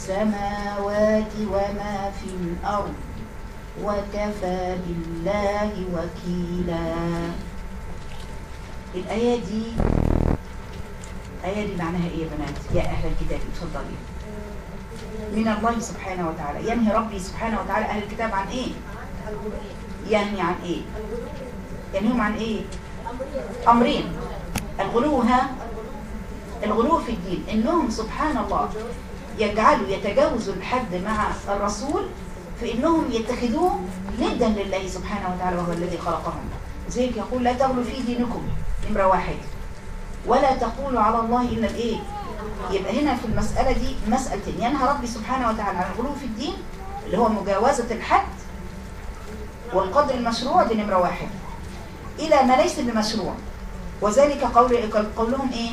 السماوات وما في الأرض وكفى بالله وكيلا. الآية دي معناها إيه يا بنات؟ يا أهل الكتاب اتفضلي. من الله سبحانه وتعالى. ينهي ربي سبحانه وتعالى أهل الكتاب عن إيه؟ ينهي عن إيه؟ ينهيهم عن إيه؟ أمرين. الغلو في الدين، إنهم سبحان الله يجعلوا يتجاوزوا الحد مع الرسول في إنهم يتخذوه ندا لله سبحانه وتعالى وهو الذي خلقهم. زي يقول لا تغلوا في دينكم، نمرة 1، ولا تقولوا على الله إلا الإيه. يبقى هنا في المسألة دي مسألتين، ينهى ربي سبحانه وتعالى عن الغلو في الدين اللي هو مجاوزة الحد والقدر المشروع، دي نمرة 1، إلى ما ليس بمشروع. وذلك قولهم إيه؟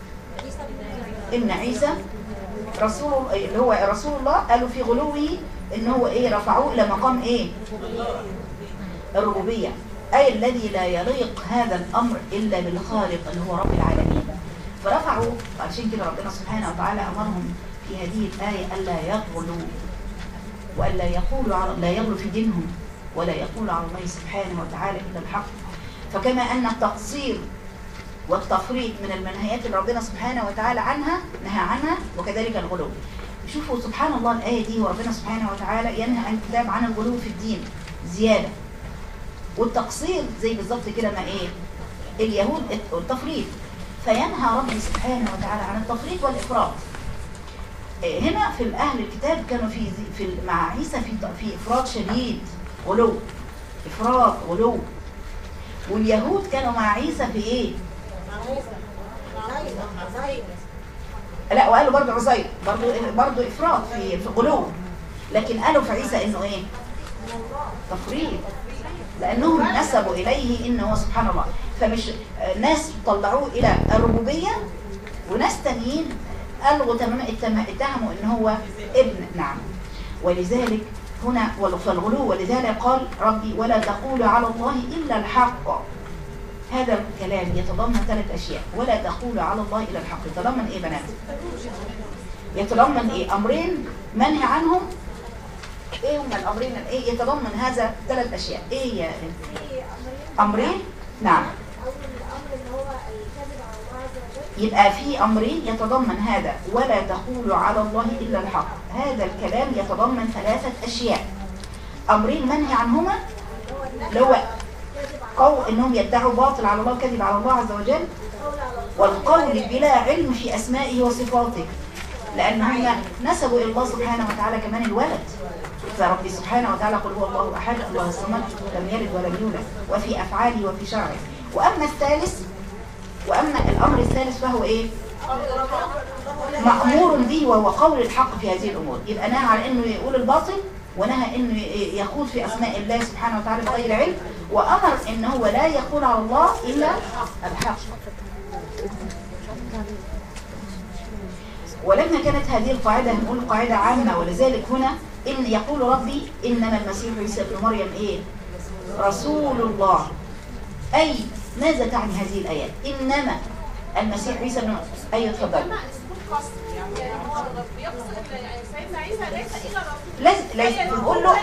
إن عيسى رسول، اللي هو رسول الله، قالوا في غلوه إن هو إيه؟ رفعوه إلى مقام إيه؟ الربوبية، أي الذي لا يليق هذا الأمر إلا بالخالق اللي هو رب العالمين. فرفعوا، عشان كده ربنا سبحانه وتعالى أمرهم في هذه الآية ألا يغلوا وألا يقولوا لا يغلوا في دينهم ولا يقولوا على الله سبحانه وتعالى إلا الحق. فكما أن التقصير والتفريط من المنهيات اللي ربنا سبحانه وتعالى نهى عنها، وكذلك الغلو. شوفوا سبحان الله الآية دي، وربنا سبحانه وتعالى ينهى الكتاب عن الغلو في الدين زيادة، والتقصير زي بالظبط كده ما إيه؟ اليهود التفريط، فينهى ربي سبحانه وتعالى عن التفريط والإفراط. هنا في الأهل الكتاب كانوا في مع عيسى في إفراط شديد، غلو، إفراط غلو. واليهود كانوا مع عيسى في إيه؟ لا، وقالوا برضه عزير برضه إفراط في غلو، لكن قالوا في عيسى إنه إيه؟ تفريط، لأنهم نسبوا إليه إنه سبحان الله. فمش ناس طلعوه إلى الربوبية، وناس تانيين ألغوا تماما، اتهموا إن هو ابن. نعم. ولذلك هنا فالغلو، ولذلك قال ربي ولا تقولوا على الله إلا الحق. هذا الكلام يتضمن 3 أشياء. ولا تقولوا على الله إلا الحق يتضمن إيه بنات؟ يتضمن إيه؟ أمرين منهي عنهم. إيه هما الأمرين؟ إيه يتضمن هذا 3 أشياء؟ إيه يا أمرين؟ نعم. يبقى في أمرين يتضمن هذا، ولا تقولوا على الله إلا الحق. هذا الكلام يتضمن 3 أشياء. أمرين منهي عنهما، اللي هو إنهم يدعوا باطل على الله، كذب على الله عز وجل، والقول بلا علم في أسمائه وصفاته، لأنهم نسبوا إلى الله سبحانه وتعالى كمان الولد. فربي سبحانه وتعالى قل هو الله أحد الله الصمد لم يلد ولم يولد، وفي أفعاله وفي شرعه. وأما الأمر الثالث فهو إيه؟ مأمور به، وهو قول الحق في هذه الأمور. يبقى نهى على إنه يقول الباطل، ونهى إنه يخوض في أسماء الله سبحانه وتعالى بغير علم، وأمر إن هو لا يقول على الله إلا الحق. ولما كانت هذه القاعدة نقول قاعدة عامة، ولذلك هنا إن يقول ربي إنما المسيح عيسى ابن مريم إيه؟ رسول الله. أي ماذا تعني هذه الآيات؟ إنما المسيح عيسى ابن أي اتفضل. لازم نقول له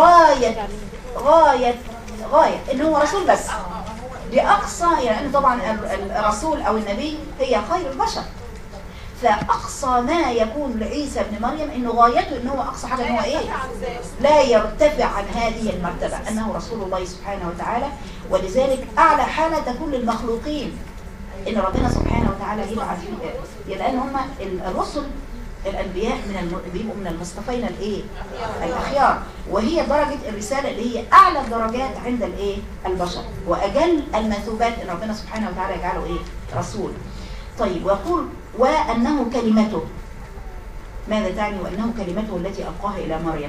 غاية إن هو رسول بس، دي أقصى، يعني طبعا الرسول أو النبي هي خير البشر، فأقصى ما يكون لعيسى ابن مريم إنه غايته إنه هو أقصى حاجة إنه هو إيه؟ لا يرتفع عن هذه المرتبة، أنه رسول الله سبحانه وتعالى. ولذلك أعلى حالة تكون للمخلوقين إن ربنا سبحانه وتعالى يبعث فيه، لأن هم الرسل الأنبياء بيبقوا من المصطفين الإيه؟ الأخيار، وهي درجة الرسالة اللي هي أعلى الدرجات عند الإيه؟ البشر، وأجل المثوبات إن ربنا سبحانه وتعالى يجعله إيه؟ رسول. طيب، ويقول وأنه كلمته. ماذا تعني وأنه كلمته التي ألقاها إلى مريم؟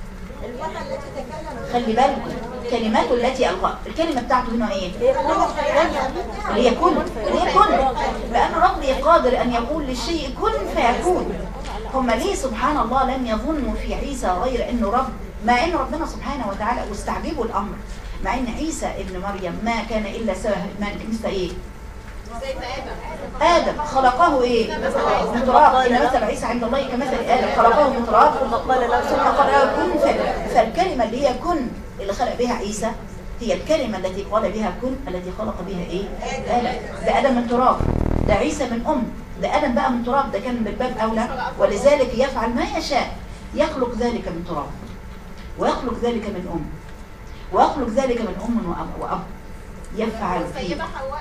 خلي بالكم، كلماته التي ألقاها، الكلمة بتاعته هنا إيه؟ اللي هي كن، لأن ربي قادر أن يقول للشيء كن فيكون. هم ليه سبحان الله لم يظنوا في عيسى غير أنه رب، مع أن ربنا سبحانه وتعالى واستعجبوا الأمر، مع أن عيسى ابن مريم ما كان إلا مثل إيه؟ آدم خلقه إيه؟ من تراب. إن مثل عيسى عند الله كمثل آدم خلقه من تراب ثم قال له كن فيكون. فالكلمة اللي هي كن اللي خلق بها عيسى هي الكلمة التي قال بها كن التي خلق بها إيه؟ آدم. ده آدم من تراب، ده عيسى من ده آدم بقى من تراب، ده كان بالباب أولى. ولذلك يفعل ما يشاء، يخلق ذلك من تراب ويخلق ذلك من ويخلق ذلك من وأب يفعل فيه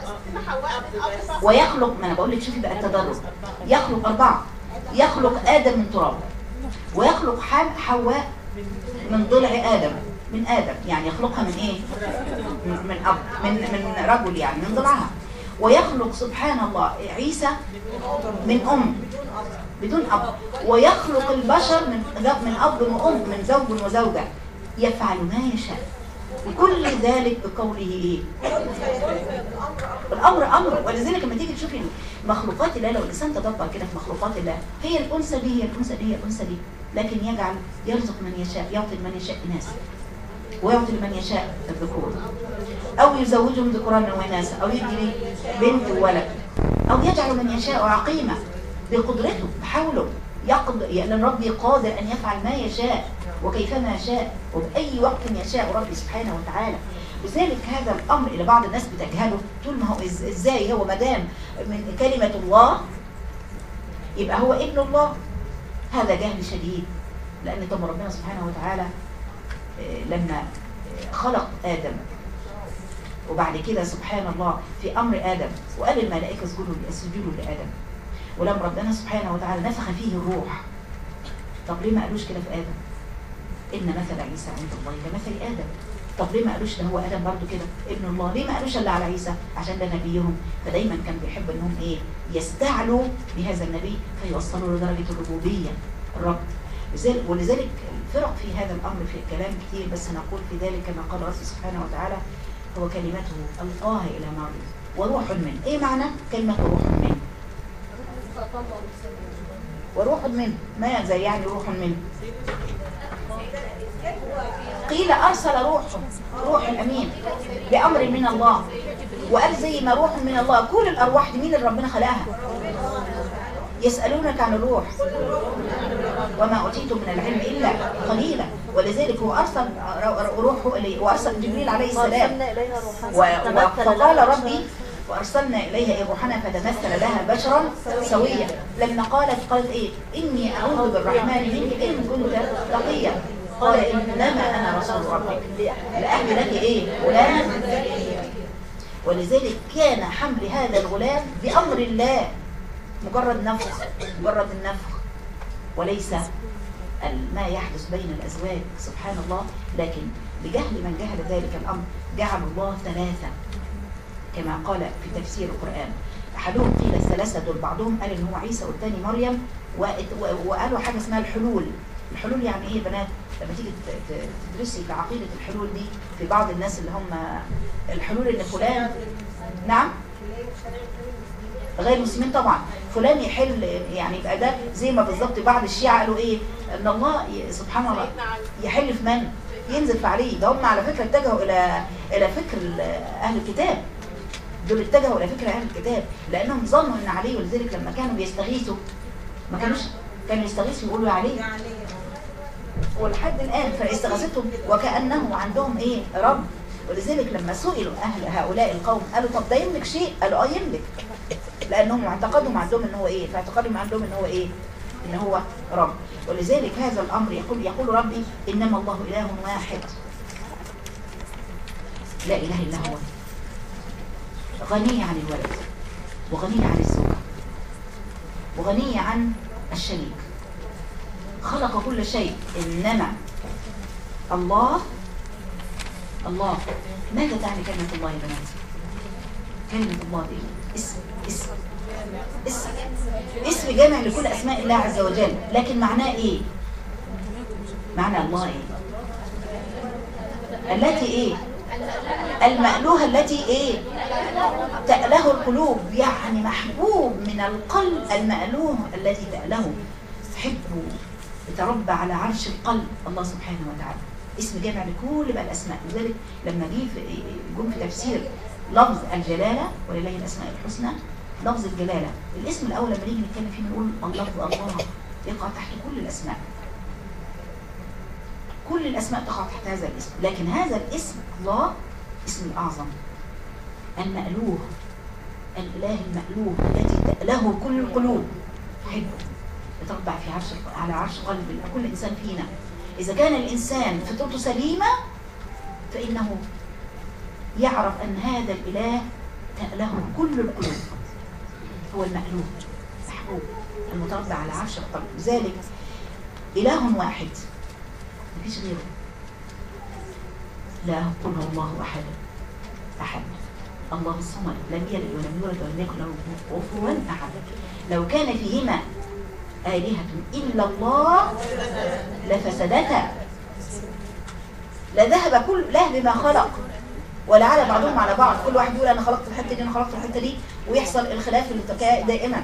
ويخلق. ما أنا بقول لك شوفي بقى التدرج. يخلق 4، يخلق آدم من تراب، ويخلق حواء من ضلع آدم، من آدم يعني يخلقها من إيه؟ من أب، من رجل يعني من ضلعها. ويخلق سبحان الله عيسى من بدون أب، ويخلق البشر من أب وأم، من زوج وزوجة. يفعل ما يشاء، وكل ذلك بقوله إيه؟ الأمر أمر. ولذلك لما تيجي تشوفي مخلوقات الله، لو الإنسان تدبر كده في مخلوقات الله، هي الأنثى دي هي الأنثى دي هي الأنثى دي، لكن يرزق من يشاء، يعطي من يشاء إناث، ويعطي لمن يشاء الذكور، أو يزوجهم ذكرانا وإناثا، أو يدي بنت وولد، أو يجعل من يشاء عقيمة بقدرته بحوله. لأن الرب قادر أن يفعل ما يشاء وكيفما يشاء وبأي وقت يشاء ربي سبحانه وتعالى. لذلك هذا الأمر اللي بعض الناس بتجهله، طول ما هو إزاي هو مدام من كلمة الله يبقى هو ابن الله. هذا جهل شديد. لأن طب ربنا سبحانه وتعالى لما خلق آدم وبعد كده سبحان الله في أمر آدم وقال الملائكة اسجدوا لآدم، ولما ربنا سبحانه وتعالى نفخ فيه الروح، طب ليه ما قالوش كده في آدم؟ إن مثل عيسى عند الله كمثل آدم. طب ليه ما قالوش ده هو آدم برضو كده ابن الله؟ ليه ما قالوش إلا على عيسى؟ عشان ده نبيهم. فدايما كان بيحب إنهم إيه؟ يستعلوا بهذا النبي فيوصلوا لدرجة الربوبية الرب. ولذلك الفرق في هذا الأمر في الكلام كتير، بس نقول في ذلك كما قال ربي سبحانه وتعالى هو كلمته ألقاها إلى مريم وروح منه. إيه معنى كلمة روح منه؟ وروح منه ما زي يعني روح منه. قيل أرسل روح الأمين بأمر من الله، وقال زي ما روح من الله. كل الأرواح دي مين اللي ربنا خلقها؟ يسألونك عن الروح وما أوتيتم من العلم إلا قليلا. ولذلك هو أرسل روحه إليه، وأرسل جبريل عليه السلام فقال ربي وأرسلنا إليها روحنا فتمثل لها بشرا سويا. لما قالت إيه؟ إني أعوذ بالرحمن منك إن كنت تقيا. قال إنما أنا رسول ربك لأهل لك إيه؟ غلام. ولذلك كان حمل هذا الغلام بأمر الله، مجرد النفخ وليس ما يحدث بين الأزواج سبحان الله. لكن لجهل من جهل ذلك الأمر جعل الله 3 كما قال في تفسير القرآن. أحدهم قيل الثلاثة دول، بعضهم قال إن هو عيسى والثاني مريم، وقالوا حاجة اسمها الحلول. الحلول يعني إيه بنات؟ لما تيجي تدرسي في عقيدة الحلول دي في بعض الناس اللي هم الحلول إن فلان نعم غير مسلمين طبعا فلان يحل، يعني يبقى ده زي ما بالظبط بعض الشيعة قالوا ايه؟ ان الله سبحان الله يحل في من ينزل عليه. ده هم على فكرة اتجهوا الى فكر اهل الكتاب، دول اتجهوا الى فكر اهل الكتاب لانهم ظنوا ان عليه. ولذلك لما كانوا بيستغيثوا ما كانوا يستغيثوا يقولوا عليه ولحد الان فاستغاثتهم وكأنه عندهم ايه؟ رب. ولذلك لما سئلوا اهل هؤلاء القوم قالوا طب ده يملك شيء؟ قالوا يملك، لانهم اعتقدهم عندهم ان هو ايه؟ فاعتقادهم عندهم ان هو ايه؟ ان هو رب. ولذلك هذا الامر يقول ربي انما الله اله واحد لا اله الا هو، غني عن الولد وغني عن الزوجة وغني عن الشريك، خلق كل شيء. انما الله ماذا تعني كلمة الله يا بنات؟ كلمة الله دي اسم جامع لكل اسماء الله عز وجل، لكن معناه ايه؟ معنى الله ايه؟ التي ايه؟ المألوهة التي ايه؟ تأله القلوب، يعني محبوب من القلب المألوه الذي تأله، حبه يتربى على عرش القلب الله سبحانه وتعالى. اسم جامع لكل بقى الاسماء. لذلك لما جم في تفسير لفظ الجلالة، ولله الأسماء الحسنى. لفظ الجلالة الاسم الأول لما نيجي نتكلم فيه بنقول الله يقع تحت كل الأسماء، كل الأسماء تقع تحت هذا الاسم، لكن هذا الاسم الله اسم الأعظم المألوه، الإله المألوه الذي له كل القلوب حبه يتربع في على عرش قلب كل إنسان فينا. إذا كان الإنسان فطرته سليمة فإنه يعرف أن هذا الإله له كل القلوب، هو المألوه محبوب المتربع على عرش القلب. لذلك إله واحد مفيش غيره، لا قل هو الله أحد الله الصمد لم يلد ولم يولد ولم يكن له كفوا أحد. لو كان فيهما آلهة إلا الله لفسدتا، لذهب كل له بما خلق، ولعل بعضهم على بعض، كل واحد يقول أنا خلقت الحتة دي أنا خلقت الحتة دي، ويحصل الخلاف دائما.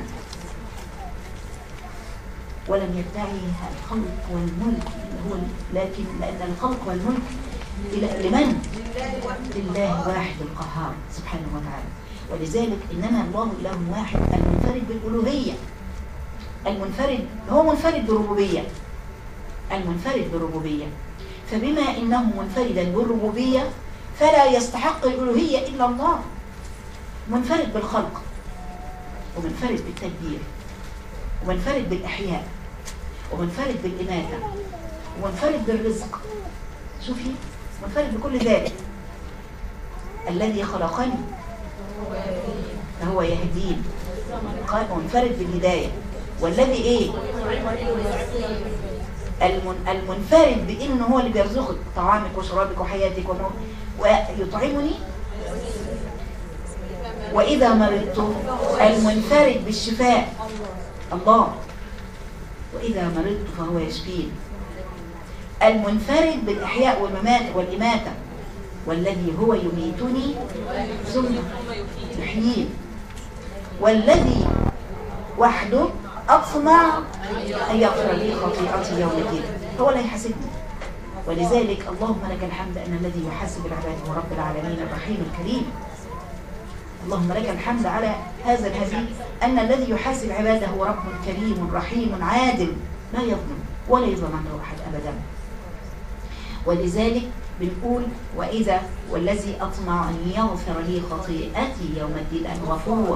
ولم يدعيها الخلق والملك هو، لكن لأن الخلق والملك لمن؟ لله واحد القهار سبحانه وتعالى. ولذلك إنما الله إله واحد المنفرد بالألوهية، المنفرد هو منفرد بالربوبية، المنفرد بالربوبية. فبما إنه منفردا بالربوبية فلا يستحق الألوهية إلا الله. منفرد بالخلق، ومنفرد بالتدبير، ومنفرد بالإحياء، ومنفرد بالإماتة، ومنفرد بالرزق. شوفي منفرد بكل ذلك. الذي خلقني فهو يهدين، منفرد بالهداية. والذي ايه؟ المنفرد بانه هو اللي بيرزقك طعامك وشرابك وحياتك ويطعمني واذا مرضت. المنفرد بالشفاء الله، واذا مرضت فهو يشفين. المنفرد بالاحياء والاماته، والذي هو يميتني ثم يحيين. والذي وحده أطمع أن يغفر لي خطيئتي يوم الدين، هو اللي يحاسبني. ولذلك اللهم لك الحمد أن الذي يحاسب العباد هو رب العالمين الرحيم الكريم. اللهم لك الحمد على هذا الهدي، أن الذي يحاسب عباده هو رب كريم رحيم عادل لا يظلم ولا يظلم عنده أحد أبدا. ولذلك بنقول وإذا والذي أطمع أن يغفر لي خطيئتي يوم الدين الغفور.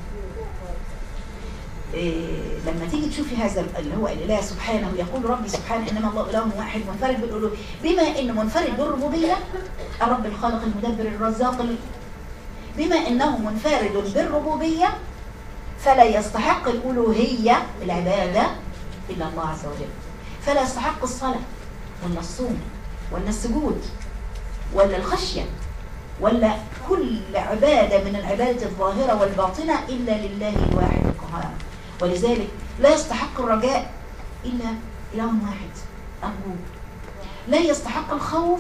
لما تيجي تشوفي هذا اللي هو الإله سبحانه، يقول ربي سبحانه إنما الله إله واحد منفرد بالألوهية. بما إنه منفرد بالربوبية الرب الخالق المدبر الرزاق، بما إنه منفرد بالربوبية فلا يستحق الألوهية العبادة إلا الله عز وجل. فلا يستحق الصلاة ولا الصوم ولا السجود ولا الخشية ولا كل عبادة من العبادة الظاهرة والباطنة إلا لله الواحد القهار. ولذلك لا يستحق الرجاء إلا إله واحد أرجوه. لا يستحق الخوف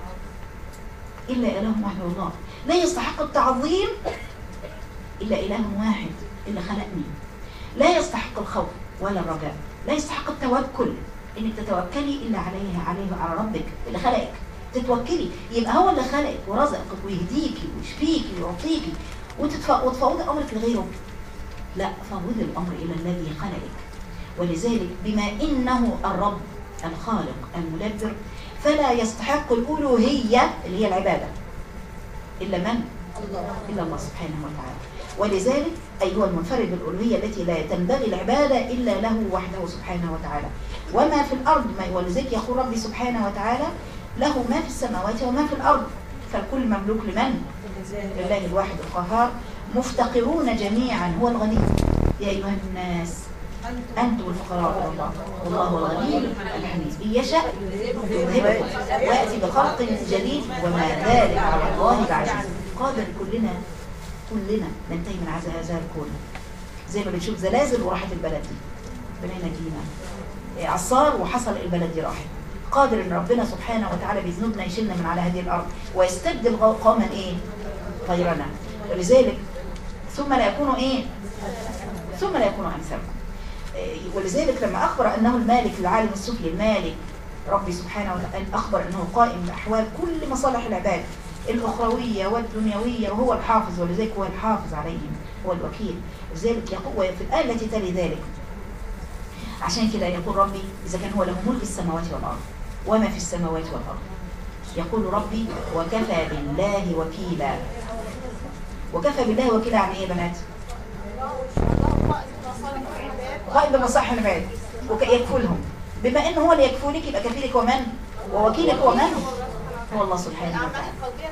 إلا إله واحد الله. لا يستحق التعظيم إلا إله واحد اللي خلقني. لا يستحق الخوف ولا الرجاء. لا يستحق التوكل إنك تتوكلي إلا على ربك اللي خلقك، تتوكلي. يبقى هو اللي خلقك ورزقك ويهديكي ويشفيكي ويعطيكي وتفوضي أمرك لغيره. لا، فوضي الأمر إلى الذي خلقك. ولذلك بما إنه الرب الخالق المدبر فلا يستحق الألوهية اللي هي العبادة إلا من؟ إلا الله سبحانه وتعالى. ولذلك أي هو المنفرد بالألوهية التي لا تنبغي العبادة إلا له وحده سبحانه وتعالى. وما في الأرض ولذلك يقول ربي سبحانه وتعالى له ما في السماوات وما في الأرض، فالكل مملوك لمن؟ لله الواحد القهار. مفتقرون جميعا هو الغني. يا أيها الناس أنتم الفقراء إلى الله والله الغني الحميد. إن يشاء يذهبكم ويأتي بخلق جديد وما ذلك على الله بعزيز. قادر كلنا ننتهي من عذاب هذا الكون. زي ما بنشوف زلازل وراحت البلد دي، ربنا ينجينا. إعصار وحصل البلد دي راحت. قادر ان ربنا سبحانه وتعالى بذنوبنا يشيلنا من على هذه الارض ويستبدل قوما غيرنا. ولذلك ثم لا يكونوا امثالكم. ولذلك لما اخبر انه المالك العالم السفلي المالك ربي سبحانه وتعالى، اخبر انه قائم باحوال كل مصالح العباد، الأخروية والدنيوية، وهو الحافظ، ولذلك هو الحافظ عليهم، هو الوكيل. لذلك يقول في الآية التي تلي ذلك، عشان كده يقول ربي إذا كان هو له ملك السماوات والأرض وما في السماوات والأرض، يقول ربي وكفى بالله وكيلا. وكفى بالله وكيلا يعني ايه يا بنات؟ قائم بمصالح العباد ويكفلهم. بما انه هو اللي يكفلك يبقى كفيلك ومن ووكيلك ومن هو الله سبحانه وتعالى.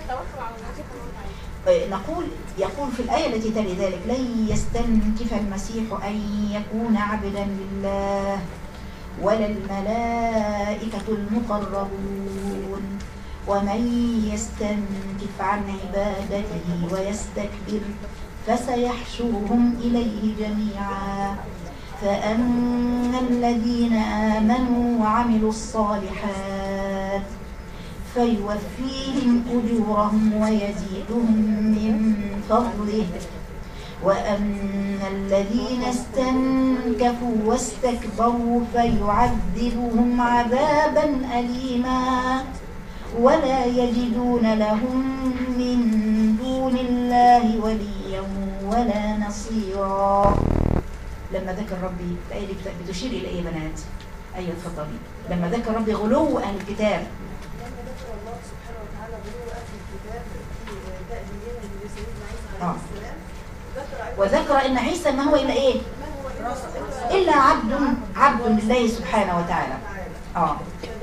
نقول يقول في الآية التي تلي ذلك لن يستنكف المسيح أن يكون عبدا لله ولا الملائكة المقربون ومن يستنكف عن عبادته ويستكبر فسيحشرهم إليه جميعا. فأما الذين آمنوا وعملوا الصالحات فيوفيهم أجورهم ويزيدهم من فضله، وأما الذين استنكفوا واستكبروا فيعذبهم عذابا أليما ولا يجدون لهم من دون الله وليا ولا نصيرا. لما ذكر ربي الآية دي بتشير إلى إيه يا بنات؟ أيوة اتفضلي. لما ذكر ربي غلو أهل الكتاب، وذكر ان عيسى ما هو الا ايه؟ الا عبد لله سبحانه وتعالى. انه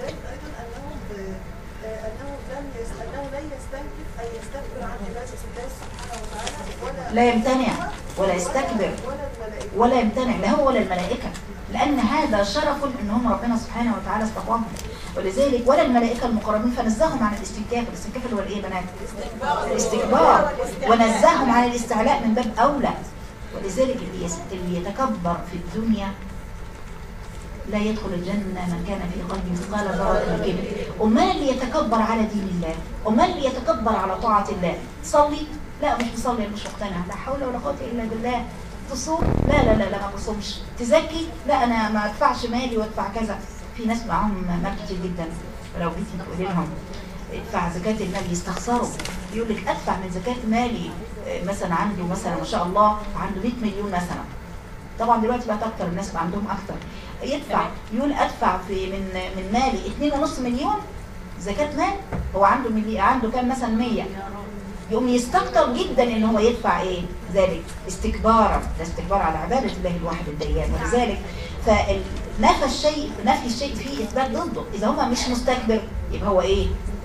لن يستنكف اي يستكبر عن عباده الله سبحانه وتعالى، لا يمتنع ولا يستكبر ولا يمتنع لا هو ولا الملائكه، لان هذا شرف ان هم ربنا سبحانه وتعالى اصطفاهم. ولذلك ولا الملائكه المقربين فنزههم عن الاستنكاف. الاستنكاف اللي هو الايه يا بنات؟ الاستكبار. ونزههم عن الاستعلاء من باب اولى. ولذلك اللي يتكبر في الدنيا لا يدخل الجنه من كان في قلبه مثقال ذره من كبر. امال اللي يتكبر على دين الله، امال اللي يتكبر على طاعه الله، تصلي؟ لا مش بصلي، مش مقتنع، لا حول ولا قوه الا بالله. تصوم؟ لا ما بصومش. تزكي؟ لا انا ما ادفعش مالي وادفع كذا. في ناس معاهم مال كتير جدا، ولو جيتي تقولي لهم ادفع زكاة المال يستخسروا. يقول لك ادفع من زكاة مالي، مثلا عنده مثلا ما شاء الله عنده 100 مليون مثلا. طبعا دلوقتي بقت اكتر، الناس بقى عندهم اكتر. يدفع يقول ادفع من مالي 2.5 مليون زكاة مال. هو عنده كام مثلا 100، يقوم يستكتر جدا ان هو يدفع ايه ذلك استكبارا. ده استكبار على عبادة الله الواحد الديان. ولذلك نفي الشيء فيه اثبات ضده. اذا هو مش مستكبر يبقى هو ايه؟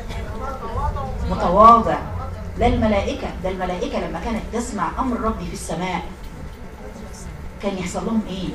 متواضع. لا الملائكه، ده الملائكه لما كانت تسمع امر ربي في السماء كان يحصل لهم ايه؟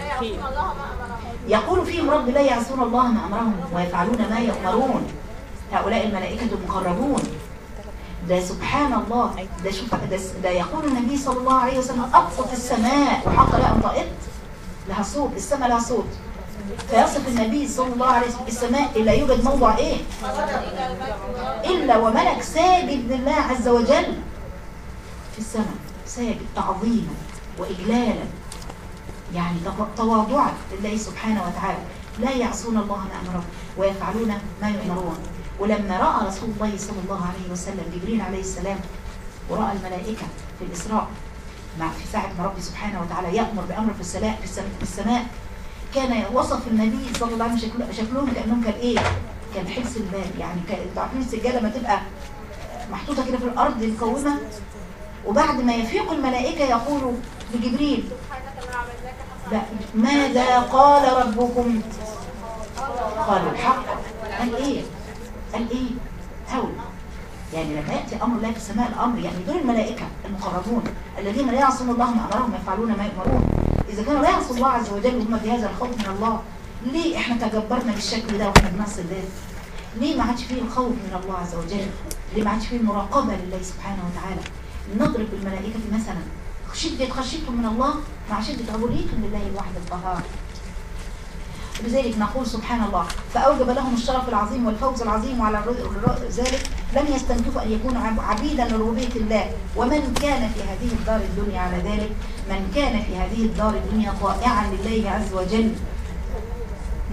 يقول فيهم رب لا يعصون الله ما امرهم ويفعلون ما يؤمرون. هؤلاء الملائكه المقربون. ده سبحان الله. ده شوف ده يقول النبي صلى الله عليه وسلم اقصت السماء وحق لها ان طائت لها صوت. السماء لها صوت. فيصف النبي صلى الله عليه وسلم السماء لا يوجد موضع ايه الا وملك ساجد لله عز وجل في السماء، ساجد تعظيما واجلالا، يعني تواضعا لله سبحانه وتعالى. لا يعصون الله ما امرهم ويفعلون ما يؤمرون. ولما راى رسول الله صلى الله عليه وسلم جبريل عليه السلام وراى الملائكه في الاسراء في ساعه ما ربي سبحانه وتعالى يامر بامر في السماء كان وصف النبي صلى الله عليه وسلم شكلهم كانهم كان ايه؟ كان حلس البال. يعني انتوا عارفين السجاده لما تبقى محطوطه كده في الارض مقومه، وبعد ما يفيق الملائكه يقولوا لجبريل لا ماذا قال ربكم؟ قالوا الحق. قال ايه؟ هول. يعني لما ياتي امر الله في السماء الامر، يعني دول الملائكه المقربون الذين لا يعصون الله ما امرهم ويفعلون ما يؤمرون. إذا كانوا لا يعصوا الله عز وجل وهم بهذا الخوف من الله، ليه إحنا تجبرنا بالشكل ده وإحنا بنعصي الله؟ ليه ما عادش فيه الخوف من الله عز وجل؟ ليه ما عادش فيه المراقبة لله سبحانه وتعالى؟ نضرب بالملائكة مثلا شدة خشيتهم من الله مع شدة عبوديتهم لله الواحد القهار. لذلك نقول سبحان الله فأوجب لهم الشرف العظيم والفوز العظيم، وعلى ذلك لم يستنكفوا أن يكونوا عبيدا لربوبية الله. ومن كان في هذه الدار الدنيا على ذلك، من كان في هذه الدار الدنيا طائعا لله عز وجل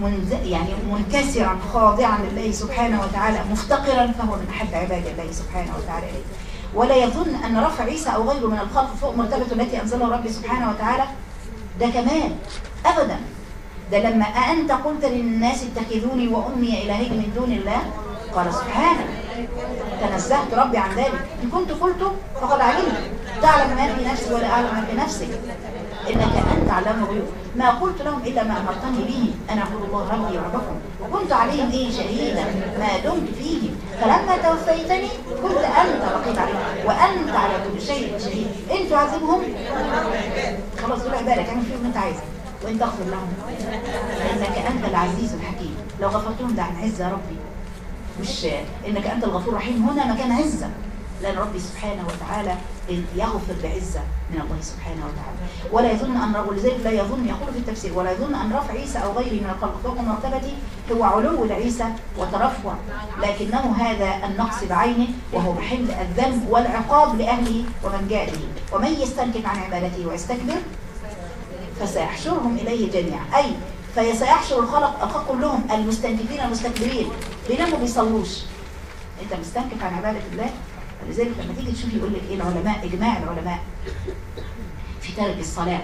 يعني منكسرا خاضعا لله سبحانه وتعالى مفتقرا، فهو من أحب عباد الله سبحانه وتعالى إليه. ولا يظن أن رفع عيسى أو غيره من الخلق فوق مرتبة التي أنزلها ربي سبحانه وتعالى ده كمان أبدا. ده لما أنت قلت للناس اتخذوني وأمي إلهين من دون الله، قال سبحانه تنزهت ربي عن ذلك، إن كنت قلت فقد علمت تعلم ما في نفسي ولا أعلم ما في نفسك إنك أنت علام الغيوب. ما قلت لهم إلا ما أمرتني به أنا أعبد الله ربي وربكم وكنت عليهم شهيدا ما دمت فيهم فلما توفيتني كنت أنت رقيب عليهم وأنت على كل شيء شهيد. إن تعذبهم خلاص دول عبادك اعمل فيهم ما أنت عايزه وإن تغفر لهم إنك أنت العزيز الحكيم. لو غفرتهم ده عن عزة ربي، مش إنك أنت الغفور الرحيم، هنا مكان عزة، لأن ربي سبحانه وتعالى يغفر بعزة من الله سبحانه وتعالى. ولا يظن أن ولذلك لا يظن يقول في التفسير ولا يظن أن رفع عيسى أو غيره من الخلق فوق مرتبته هو علو لعيسى وترفع، لكنه هذا النقص بعينه وهو محل الذنب والعقاب لأهله ومن جاء به. ومن يستنكف عن عبادته ويستكبر فسيحشرهم إليه جميعا، أي فسيحشر الخلق كلهم المستنكفين المستكبرين بيناموا بيصلوش. أنت مستنكف عن عبادة الله. ولذلك لما تيجي تشوف يقول لك ايه العلماء، اجماع العلماء في ترك الصلاة،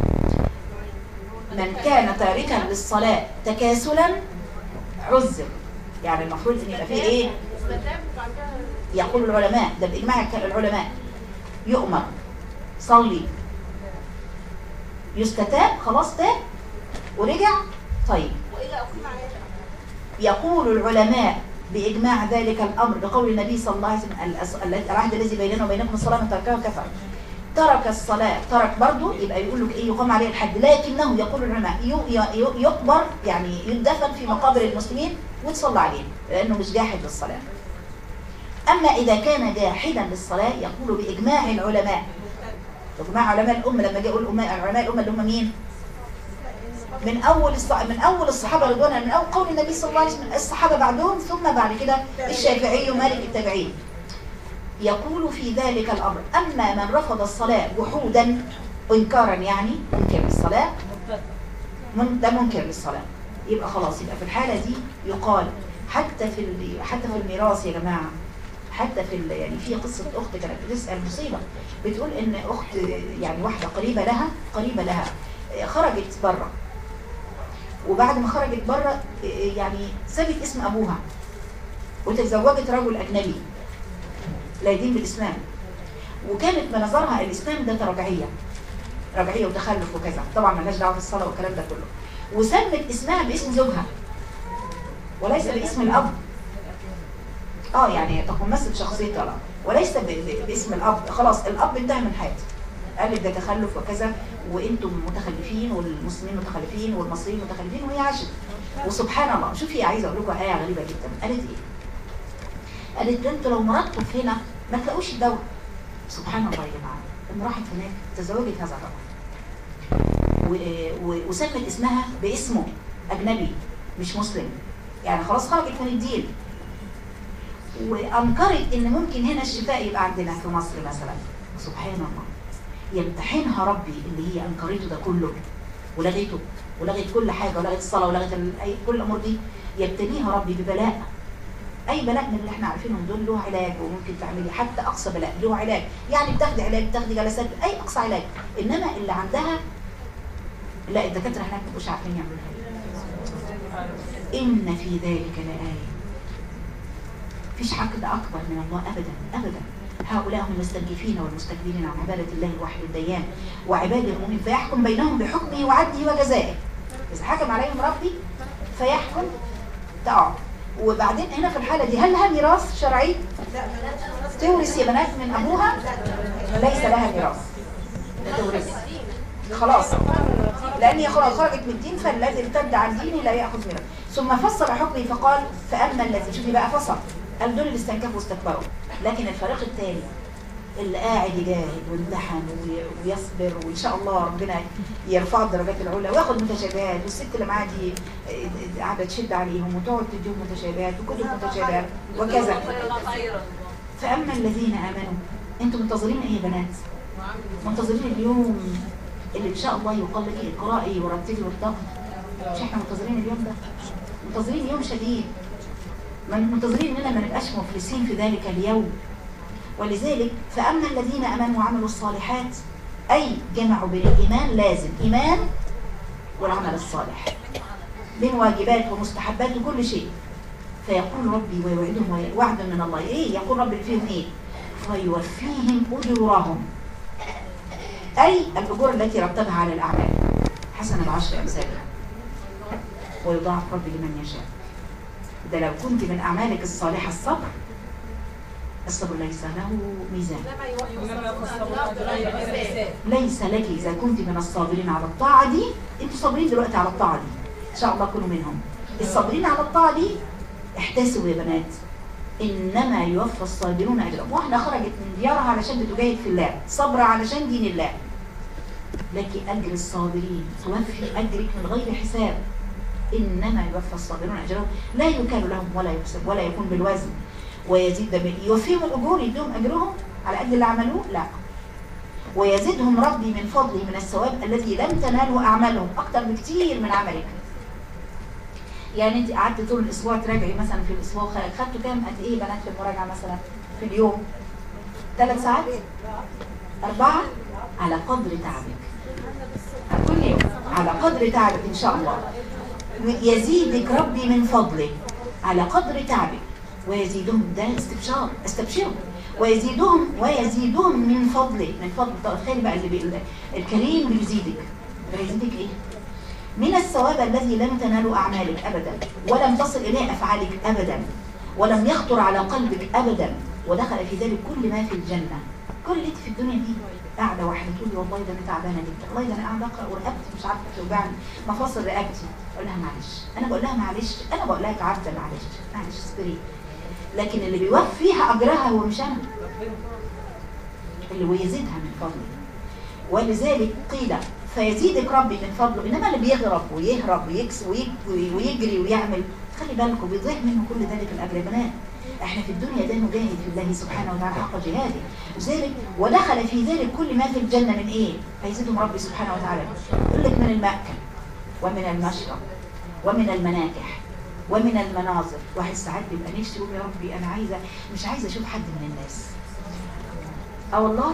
من كان تاركا للصلاة تكاسلا عذر. يعني المفروض ان يبقى فيه ايه؟ يقول العلماء ده باجماع العلماء يؤمر صلي يستتاب، خلاص تاب ورجع طيب. يقول العلماء بإجماع ذلك الأمر بقول النبي صلى الله عليه وسلم العهد الذي بيننا وبينكم الصلاة من تركها كفر. ترك الصلاة ترك برضه يبقى يقول لك إيه؟ يقام عليه الحد، لكنه يقول العلماء يقبر يعني يدفن في مقابر المسلمين وتصلى عليه لأنه مش جاحد للصلاة. أما إذا كان جاحدا للصلاة يقول بإجماع العلماء، إجماع علماء الأمة لما جاء يقول علماء الأمة اللي هم مين؟ من أول الصحابة رضوان، من أول قول النبي صلى الله عليه وسلم الصحابة بعدهم ثم بعد كده الشافعي ومالك التابعين. يقول في ذلك الأمر أما من رفض الصلاة جحودا إنكارا يعني منكر للصلاة، ده منكر للصلاة، يبقى خلاص يبقى في الحالة دي يقال حتى في الميراث يا جماعة، حتى في يعني في قصة أخت كانت بتسأل مصيبة، بتقول إن أخت يعني واحدة قريبة لها خرجت بره، وبعد ما خرجت بره يعني سابت اسم أبوها وتزوجت رجل أجنبي لا يدين بالإسلام، وكانت بنظرها الإسلام ده رجعية وتخلف وكذا، طبعا مالهاش دعوة بالصلاة والكلام ده كله، وسمت اسمها باسم زوجها وليس باسم الأب. يعني تمثل شخصيتها لا وليس باسم الأب. خلاص الأب انتهى من حياته، قالت ده تخلف وكذا وانتم متخلفين والمسلمين متخلفين والمصريين متخلفين، وهي عاشت. وسبحان الله شوفي عايزه اقول لكم ايه غريبه جدا، قالت ايه؟ قالت انتوا لو مرضتوا هنا ما تلاقوش الدواء. سبحان الله يا جماعه، لما راحت هناك تزوجت هذا الرجل وسمت اسمها باسمه اجنبي مش مسلم، يعني خلاص خرجت من الدين، وانكرت ان ممكن هنا الشفاء يبقى عندنا في مصر مثلا. سبحان الله، يمتحنها ربي اللي هي انكرته ده كله ولغيته ولغت كل حاجه ولغت الصلاه ولغت كل الامور دي، يبتليها ربي ببلاء. اي بلاء من اللي احنا عارفينهم دول له علاج، وممكن تعملي حتى اقصى بلاء له علاج، يعني بتاخدي علاج بتاخدي جلسات اي اقصى علاج، انما اللي عندها لا الدكاتره هناك مش عارفين يعملوا حاجه. ان في ذلك لآية، مفيش حقد اكبر من الله ابدا ابدا. هؤلاء هم المستنكفين والمستكبرين عن عبادة الله الواحد الديان وعباد المؤمن، فيحكم بينهم بحكمه وعدله وجزائه. إذا حكم عليهم ربي فيحكم تقع. وبعدين هنا في الحالة دي هل لها ميراث شرعي؟ تورث يا بنات من أبوها؟ ليس لها ميراث، تورث خلاص، لأن هي خرجت من الدين، فالذي ارتد عن دينه لا يأخذ ميراث. ثم فصل حكمه فقال فأما الذي، شوفي بقى فصل، قال دول اللي استنكفوا واستكبروا، لكن الفريق الثاني اللي قاعد يجاهد ويمتحن ويصبر وان شاء الله ربنا يرفع الدرجات العلى وياخد متشابهات، والست اللي معاه دي قاعده تشد عليهم وتقعد تديهم متشابهات وكتب متشابهات وكذا. فاما الذين امنوا، انتم منتظرين ايه يا بنات؟ منتظرين اليوم اللي ان شاء الله يقال لك اقرأي ورتبي وارتقي. مش احنا منتظرين اليوم ده؟ منتظرين يوم شديد، منتظرين اننا ما نبقاش مفلسين في ذلك اليوم. ولذلك فأما الذين آمنوا وعملوا الصالحات، أي جمعوا بين الإيمان، لازم إيمان والعمل الصالح من واجبات ومستحبات وكل شيء. فيقول ربي ويوعدهم وعد من الله، إيه يقول ربي فيهم إيه؟ فيوفيهم أجورهم، أي الأجور التي رتبها على الأعمال، حسنة ب10 أمثالها، ويضاعف ربي لمن يشاء. ده لو كنت من أعمالك الصالحة الصبر، الصبر ليس له ميزان، ليس لك إذا كنت من الصابرين على الطاعة دي. انتوا صابرين دلوقتي على الطاعة دي إن شاء الله كونوا منهم. الصابرين على الطاعة دي احتسبوا يا بنات، إنما يوفى الصابرون أجرهم. واحدة خرجت من ديارها علشان بتجاهد في الله، صبر علشان دين الله، لك أجر الصابرين، توفي أجرك من غير حساب. إنما يوفى الصابرون أجرهم لا يكال لهم ولا يحسب ولا يكون بالوزن، ويزيد يوفيهم الأجور، يديهم أجرهم على قد اللي عملوه، لا، ويزيدهم ربي من فضله من الثواب الذي لم تناله أعمالهم، أكتر بكتير من عملك. يعني انت قعدت طول الاسبوع تراجعي مثلا، في الاسبوع خدتوا كام قد ايه بنات في المراجعه مثلا في اليوم؟ 3 ساعات؟ 4؟ على قدر تعبك كل يوم، على قدر تعبك ان شاء الله. يزيدك ربي من فضله على قدر تعبك، ويزيدهم، ده استبشروا، ويزيدهم من فضله، من فضل. تخيل بقى الكريم بيزيدك ايه؟ من الثواب الذي لم تنال أعمالك أبدا، ولم تصل إليه أفعالك أبدا، ولم يخطر على قلبك أبدا، ودخل في ذلك كل ما في الجنة. كل اللي في الدنيا دي قاعدة واحدة تقولي والله ده أنا تعبانة جدا، والله ده أنا قاعدة أقرأ ورقبتي مش عارفة توجعني، مفاصل رقبتي. أقول لها معلش، أنا بقول لها معلش، أنا بقول لها عبدة معلش اصبري. لكن اللي بيوفيها أجرها هو مش أنا، اللي ويزيدها من فضله. ولذلك قيل فيزيدك ربي من فضله. انما اللي بيغرب ويهرب ويكسب ويجري ويعمل، خلي بالكم بيضيع منه كل ذلك الاجر يا بنات. احنا في الدنيا ده نجاهد في الله سبحانه وتعالى حق جهاده، لذلك ودخل في ذلك كل ما في الجنه من ايه؟ فيزيدهم ربي سبحانه وتعالى. يقول لك من المأكل ومن المشرب ومن المناكح ومن المناظر. واحد ساعات بيبقى نفسه يقول يا ربي انا مش عايزه اشوف حد من الناس. والله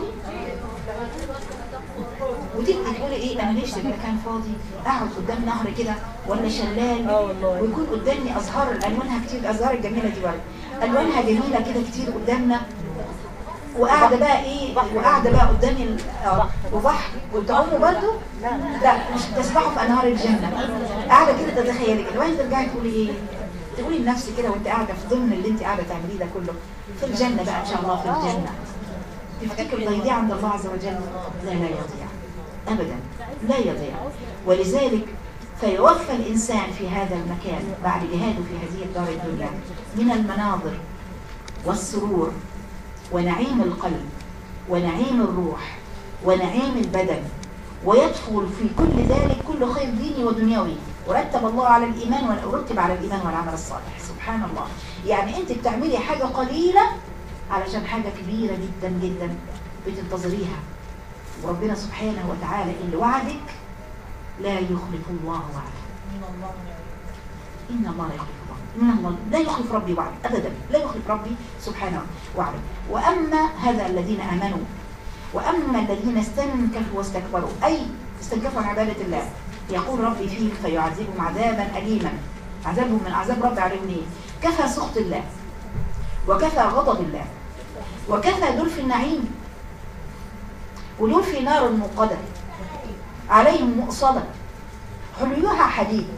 وتبقي تقولي ايه، انا نفسي في مكان فاضي اقعد قدام نهر كده ولا شلال، ويكون قدامي ازهار الوانها كتير، الازهار الجميله دي برضه الوانها جميله كده كتير قدامنا، وقاعده بقى ايه، وقاعده بقى قدامي وبحر وتعوموا برضه، لا مش بتسبحوا في انهار الجنه، قاعده كده تتخيلي كده، وبعدين ترجعي تقولي ايه، تقولي لنفسك كده وانت قاعده في ضمن اللي انت قاعده تعمليه ده كله في الجنه بقى ان شاء الله، في الجنه تفتكر ضيضيع عند الله عز وجل؟ لا يضيع أبدا، لا يضيع. ولذلك فيوفى الإنسان في هذا المكان بعد جهاده في هذه الدار الدنيا من المناظر والسرور ونعيم القلب ونعيم الروح ونعيم البدن، ويدخل في كل ذلك كل خير ديني ودنيوي، ورتب الله على الإيمان ورتب على الإيمان والعمل الصالح. سبحان الله، يعني أنت بتعملي حاجة قليلة علشان حاجة كبيرة جدا جدا بتنتظريها، وربنا سبحانه وتعالى اللي وعدك لا يخلف الله وعده. إن الله لا يخلف الله، إن الله لا يخلف ربي وعده أبدا، لا يخلف ربي سبحانه وعده. وأما هذا الذين آمنوا، وأما الذين استنكفوا واستكبروا، أي استنكفوا عن عبادة الله، يقول ربي فيهم فيعذبهم عذابا أليما. عذابهم من عذاب ربي عليهم إيه؟ كفى سخط الله، وكفى غضب الله، وكفى دول في النعيم، ودول في نار موقدة عليهم مؤصدة حليوها حديد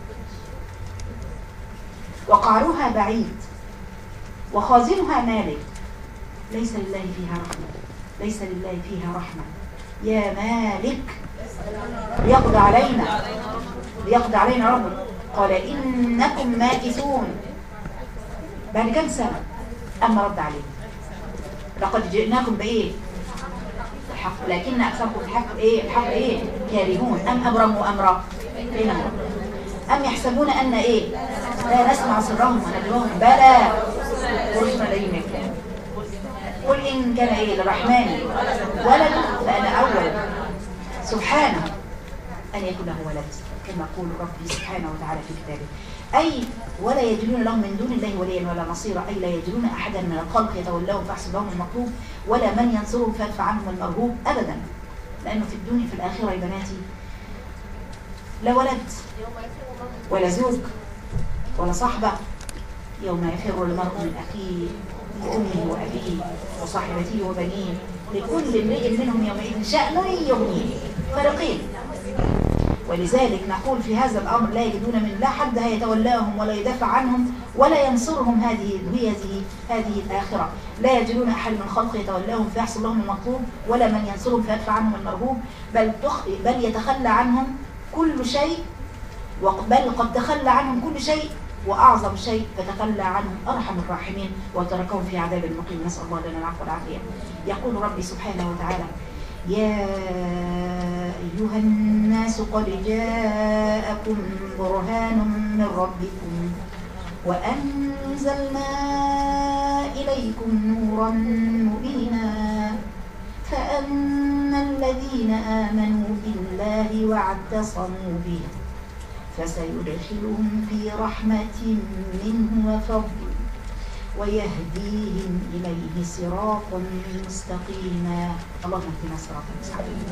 وقعرها بعيد وخازنها مالك. ليس لله فيها رحمة، ليس لله فيها رحمة. يا مالك ليقضي علينا، ليقضي علينا ربك. قال إنكم ماكثون. بعد كم سنة أما رد عليه، لقد جئناكم بإيه؟ الحق، لكن أكثركم الحق إيه؟ الحق إيه؟ كارهون. أم أبرموا أمرا بينهم، أم يحسبون أن إيه؟ لا نسمع سرهم ونجواهم، بلى ورسلنا إليهم يكتبون. قل إن كان إيه للرحمن ولد فأنا أول. سبحانه أن يكون له ولد، كما يقول ربي سبحانه وتعالى في كتابه. أي ولا يجدون لهم من دون الله وليا ولا نصيرا، أي لا يجدون أحدا من الخلق يتولاهم فيحصل لهم المطلوب ولا من ينصرهم فيدفع عنهم المرهوب أبدا. لأنه في الدنيا في الآخرة يا بناتي لا ولد ولا زوج ولا صحبة. يوم يفر المرء من أخيه وأمه وأبيه وصاحبته وبنيه لكل امرئ منهم يومئذ شأن يغنيه. فريقين. ولذلك نقول في هذا الأمر لا يجدون من لا حد هيتولاهم ولا يدافع عنهم ولا ينصرهم. هذه الآخرة لا يجدون أحد من خلق يتولاهم فيحصل لهم المطلوب ولا من ينصرهم فيدفع عنهم المرهوب، بل يتخلى عنهم كل شيء، بل قد تخلى عنهم كل شيء وأعظم شيء فتخلى عنهم أرحم الراحمين وتركهم في عذاب المقيم. نسأل الله لنا العفو والعافية. يقول ربي سبحانه وتعالى: يا أيها الناس قد جاءكم برهان من ربكم وأنزلنا إليكم نورا مبينا فأما الذين آمنوا بالله واعتصموا به فسيدخلهم في رحمة منه وفضل ويهديهم إليه صراطا مستقيما. اللهم اهدنا صراطا مستقيما.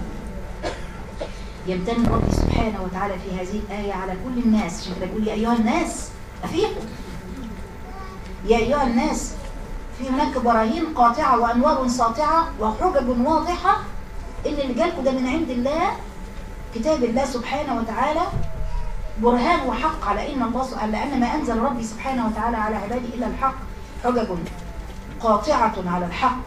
يمتن ربي سبحانه وتعالى في هذه الآية على كل الناس. عشان كده يقول: يا أيها الناس أفيقوا، يا أيها الناس. في هناك براهين قاطعة وأنوار ساطعة وحجج واضحة إن اللي جالكم ده من عند الله، كتاب الله سبحانه وتعالى، برهان وحق على أن ما أنزل ربي سبحانه وتعالى على عباده إلا الحق. حجج قاطعة على الحق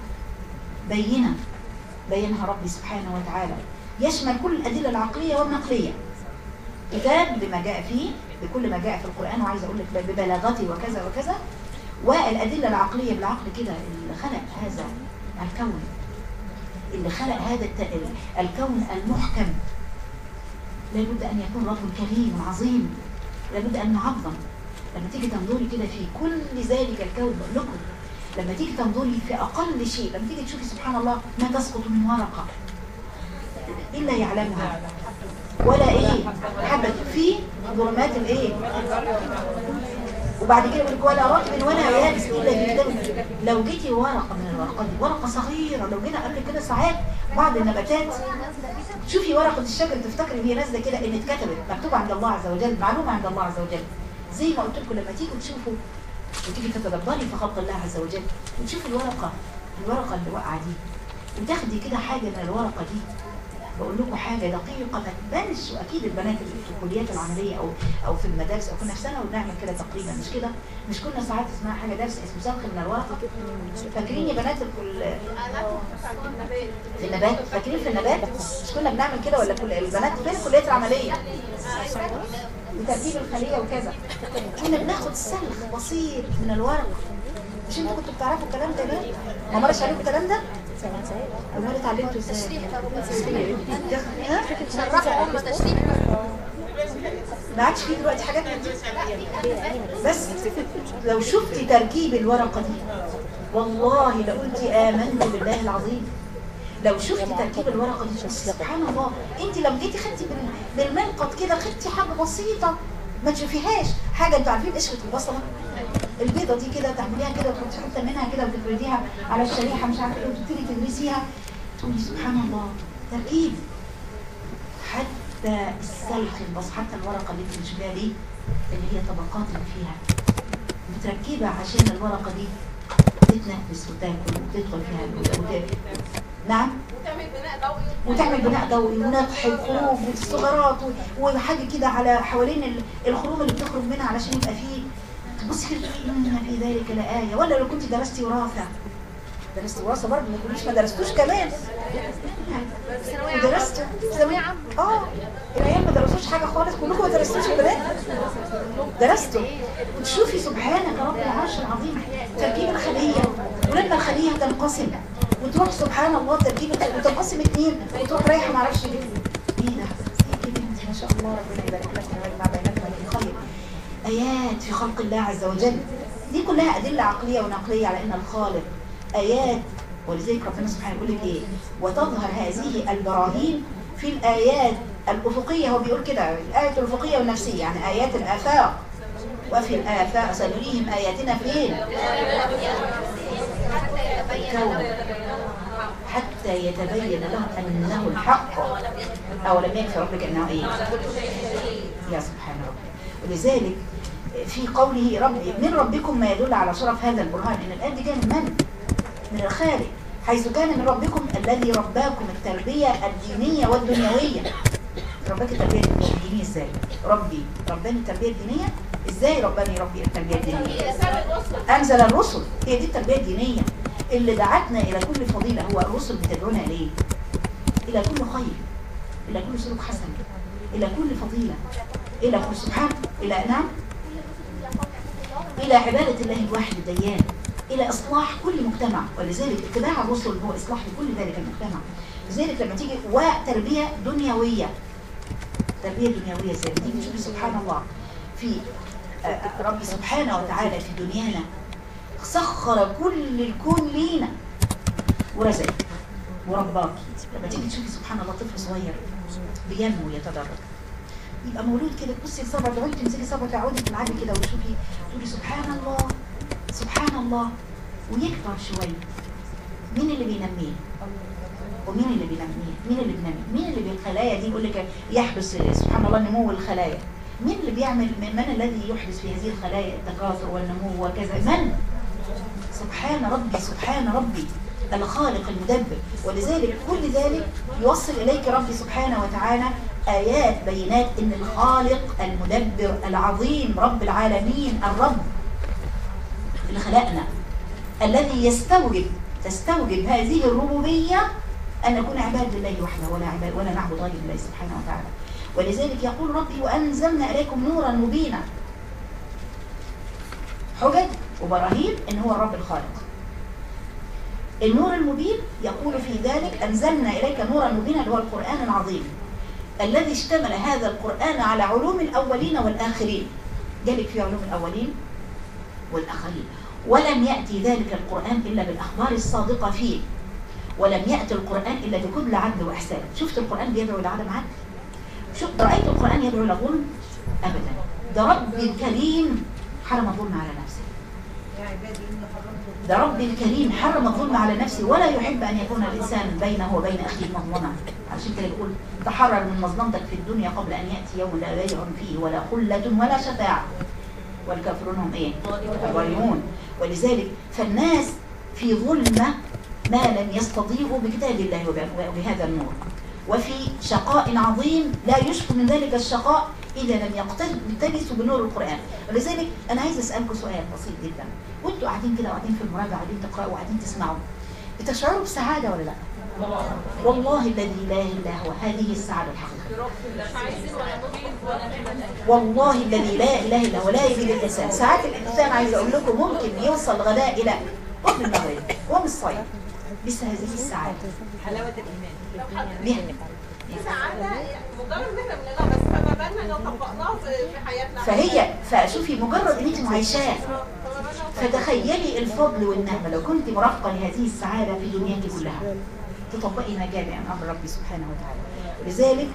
بينها ربي سبحانه وتعالى، يشمل كل الأدلة العقلية والنقلية. كتاب بما جاء فيه، بكل ما جاء في القرآن، وعايز أقول لك ببلاغته وكذا وكذا، والأدلة العقلية بالعقل كده. اللي خلق هذا الكون، اللي خلق هذا الكون المحكم، لابد أن يكون رجل كريم عظيم، لابد أن نعظم. لما تيجي تنظري كده في كل ذلك الكون، بقول لكم لما تيجي تنظري في أقل شيء، لما تيجي تشوفي سبحان الله ما تسقط من ورقة إلا يعلمها ولا حبت في ظلمات وبعد كده يقول لك ولا رطب ولا يابس إلا في كتاب. لو جيتي ورقة من الورقات دي، ورقة صغيرة، لو جينا قبل كده ساعات بعض النباتات، شوفي ورقة الشجر تفتكري هي نازلة كده إن اتكتبت مكتوبة عند الله عز وجل، معلومة عند الله عز وجل. زي ما قلت لكم لما تيجوا تشوفوا وتيجي تتدبري في خلق الله عز وجل وتشوفي الورقة اللي واقعة دي، وتاخدي كده حاجة من الورقة دي، بقول لكم حاجة دقيقة ما تبانش. وأكيد البنات اللي في الكليات العملية أو في المدارس، أو كنا في سنة ونعمل كده تقريبا، مش كده؟ مش كنا ساعات اسمها حاجة درس اسمه سلخ من الورقة؟ فاكرين يا بنات في النبات؟ فاكرين في النبات؟ مش كنا بنعمل كده ولا كل البنات فين الكليات العملية؟ وترتيب الخلية وكذا. كنا بناخد سلخ بسيط من الورقة. مش انتوا كنتوا بتعرفوا الكلام ده ليه؟ ما مرش عليكم الكلام ده؟ امال اتعلمتوا ازاي؟ شرحوا هم تشريح. ما عادش فيه دلوقتي حاجات من دي. بس لو شفتي تركيب الورقة دي والله لقلتي آمنت بالله العظيم. لو شفتي تركيب الورقة دي سبحان الله، انت لو جيتي خدتي بالمنقط كده، خدتي حاجة بسيطة ما تشوفيهاش حاجة. انتوا عارفين قشرة البصلة البيضة دي كده، تعمليها كده وتحطي حتة منها كده وتفرديها على الشريحة مش عارفة ايه، وتبتدي تدرسيها تقولي سبحان الله تركيب. حتى السلخ البصل، حتى الورقة اللي انت بتشوفيها دي اللي هي طبقات اللي فيها متركبة عشان الورقة دي تتنفس وتاكل وتدخل فيها نعم، وتعمل بناء ضوئي ونطح وخروج والثغرات وحاجة كده على حوالين الخروم اللي بتخرج منها علشان يبقى فيه. بصي إن في ذلك لآية. ولا لو كنت درستي وراثة برضه، ما تقوليش ما درستوش كمان. درست ثانوية عامة. العيال ما درستوش حاجة خالص، كلكم ما درستوش البنات. درستوا وتشوفي سبحانك رب العرش العظيم تركيب الخلية، ولما الخلية تنقسم وتروح سبحان الله تركيب وتنقسم 2 وتروح رايحة ما اعرفش ليه. ايه ده؟ ايه كده؟ ما شاء الله ربنا يبارك لكم ويجمع بينكم بالخير. آيات في خلق الله عز وجل، دي كلها أدلة عقلية ونقلية على أن الخالق. آيات. ولذلك ربنا سبحانه يقول لك وتظهر هذه البراهين في الآيات الأفقية، هو بيقول كده الآية الأفقية والنفسية، يعني آيات الآفاق. وفي الآفاق سنريهم آياتنا فين؟ الكون، حتى يتبين لهم أنه الحق. أولم يكفي ربك أنه إيه؟ يا سبحان ربي. ولذلك في قوله ربي من ربكم ما يدل على شرف هذا البرهان، إن الآية دي كانت من الخالق، حيث كان من ربكم الذي رباكم التربية الدينية والدنيوية. ربك التربية الدينية ازاي؟ رباني التربية الدينية ازاي؟ رباني ربي التربية الدينية، أنزل الرسل، هي دي التربية الدينية اللي دعتنا إلى كل فضيلة. هو الرسل بتدعونا إليه؟ إلى كل خير، إلى كل سلوك حسن، إلى كل فضيلة، إلى كل سبحان، إلى نعم، إلى عبادة الله الواحد الديان، إلى إصلاح كل مجتمع. ولذلك اتباع الرسل هو إصلاح لكل ذلك المجتمع. لذلك لما تيجي وتربية دنيوية، تربية دنيوية زي ما تيجي تشوفي سبحان الله في ربي سبحانه وتعالى في دنيانا سخر كل الكون لينا ورزق ورباك. لما تيجي تشوفي سبحان الله طفل صغير بينمو يتدرج، يبقى مولود كده، تبصي لصبع تعودي تمسكي صبع تعودي تلعبي كده وتشوفي تقولي سبحان الله سبحان الله، ويكبر شويه. مين اللي بينميه؟ ومين اللي بينميه؟ مين اللي بينميه؟ مين اللي بالخلايا دي يقول لك يحدث سبحان الله نمو الخلايا؟ مين اللي بيعمل؟ من الذي يحدث في هذه الخلايا التكاثر والنمو وكذا؟ من؟ سبحان ربي سبحان ربي الخالق المدبر. ولذلك كل ذلك يوصل إليك ربي سبحانه وتعالى آيات بينات إن الخالق المدبر العظيم رب العالمين الرب اللي خلقنا الذي تستوجب هذه الربوبية أن نكون عباد لله وحده ولا نعبد غير الله سبحانه وتعالى. ولذلك يقول ربي وأنزلنا إليكم نورا مبينا، حجج وبراهين إن هو الرب الخالق. النور المبين يقول في ذلك أنزلنا إليك نورا مبينا اللي هو القرآن العظيم الذي اشتمل هذا القرآن على علوم الأولين والآخرين. جالك في علوم الأولين والآخرين، ولم يأتي ذلك القرآن إلا بالأخبار الصادقة فيه، ولم يأتي القرآن إلا بكل عدل وإحسان. شفت القرآن بيدعو إلى عدم عدل؟ رأيت القرآن يدعو إلى ظلم؟ أبدا. ده ربي الكريم حرم الظلم على نفسه، ده ربي الكريم حرم الظلم على نفسه، ولا يحب أن يكون الإنسان بينه وبين أخيه مظلمة. عشان كده بيقول تحرر من مظلمتك في الدنيا قبل أن يأتي يوم لا بيع فيه ولا خلة ولا شفاعة والكافرون هم إيه؟ الظالمون. ولذلك فالناس في ظلمة ما لم يستضيئوا بكتاب الله وبهذا النور، وفي شقاء عظيم لا يشفى من ذلك الشقاء إذا لم يقتبسوا بنور القرآن. ولذلك أنا عايز أسألكم سؤال بسيط جدا، وانتوا قاعدين كده وقاعدين في المراجعة قاعدين تقرأوا وقاعدين تسمعوا، بتشعروا بسعادة ولا لا؟ والله الذي لا إله إلا هو هذه السعادة الحقيقية. والله الذي لا إله إلا هو لا يبيد الإنسان. ساعات الإنسان عايز أقول لكم ممكن يوصل غداء إلى قبل المغرب ومن الصيف بس هذه السعادة حلاوة الإيمان. دي سعادة مجرد منها بس فما لو طبقناها في حياتنا. فشوفي مجرد ان انت معيشاه، فتخيلي الفضل والنعمة لو كنت مرافقة لهذه السعادة في دنياك كلها تطبقي ما جاء عن أمر ربي سبحانه وتعالى. ولذلك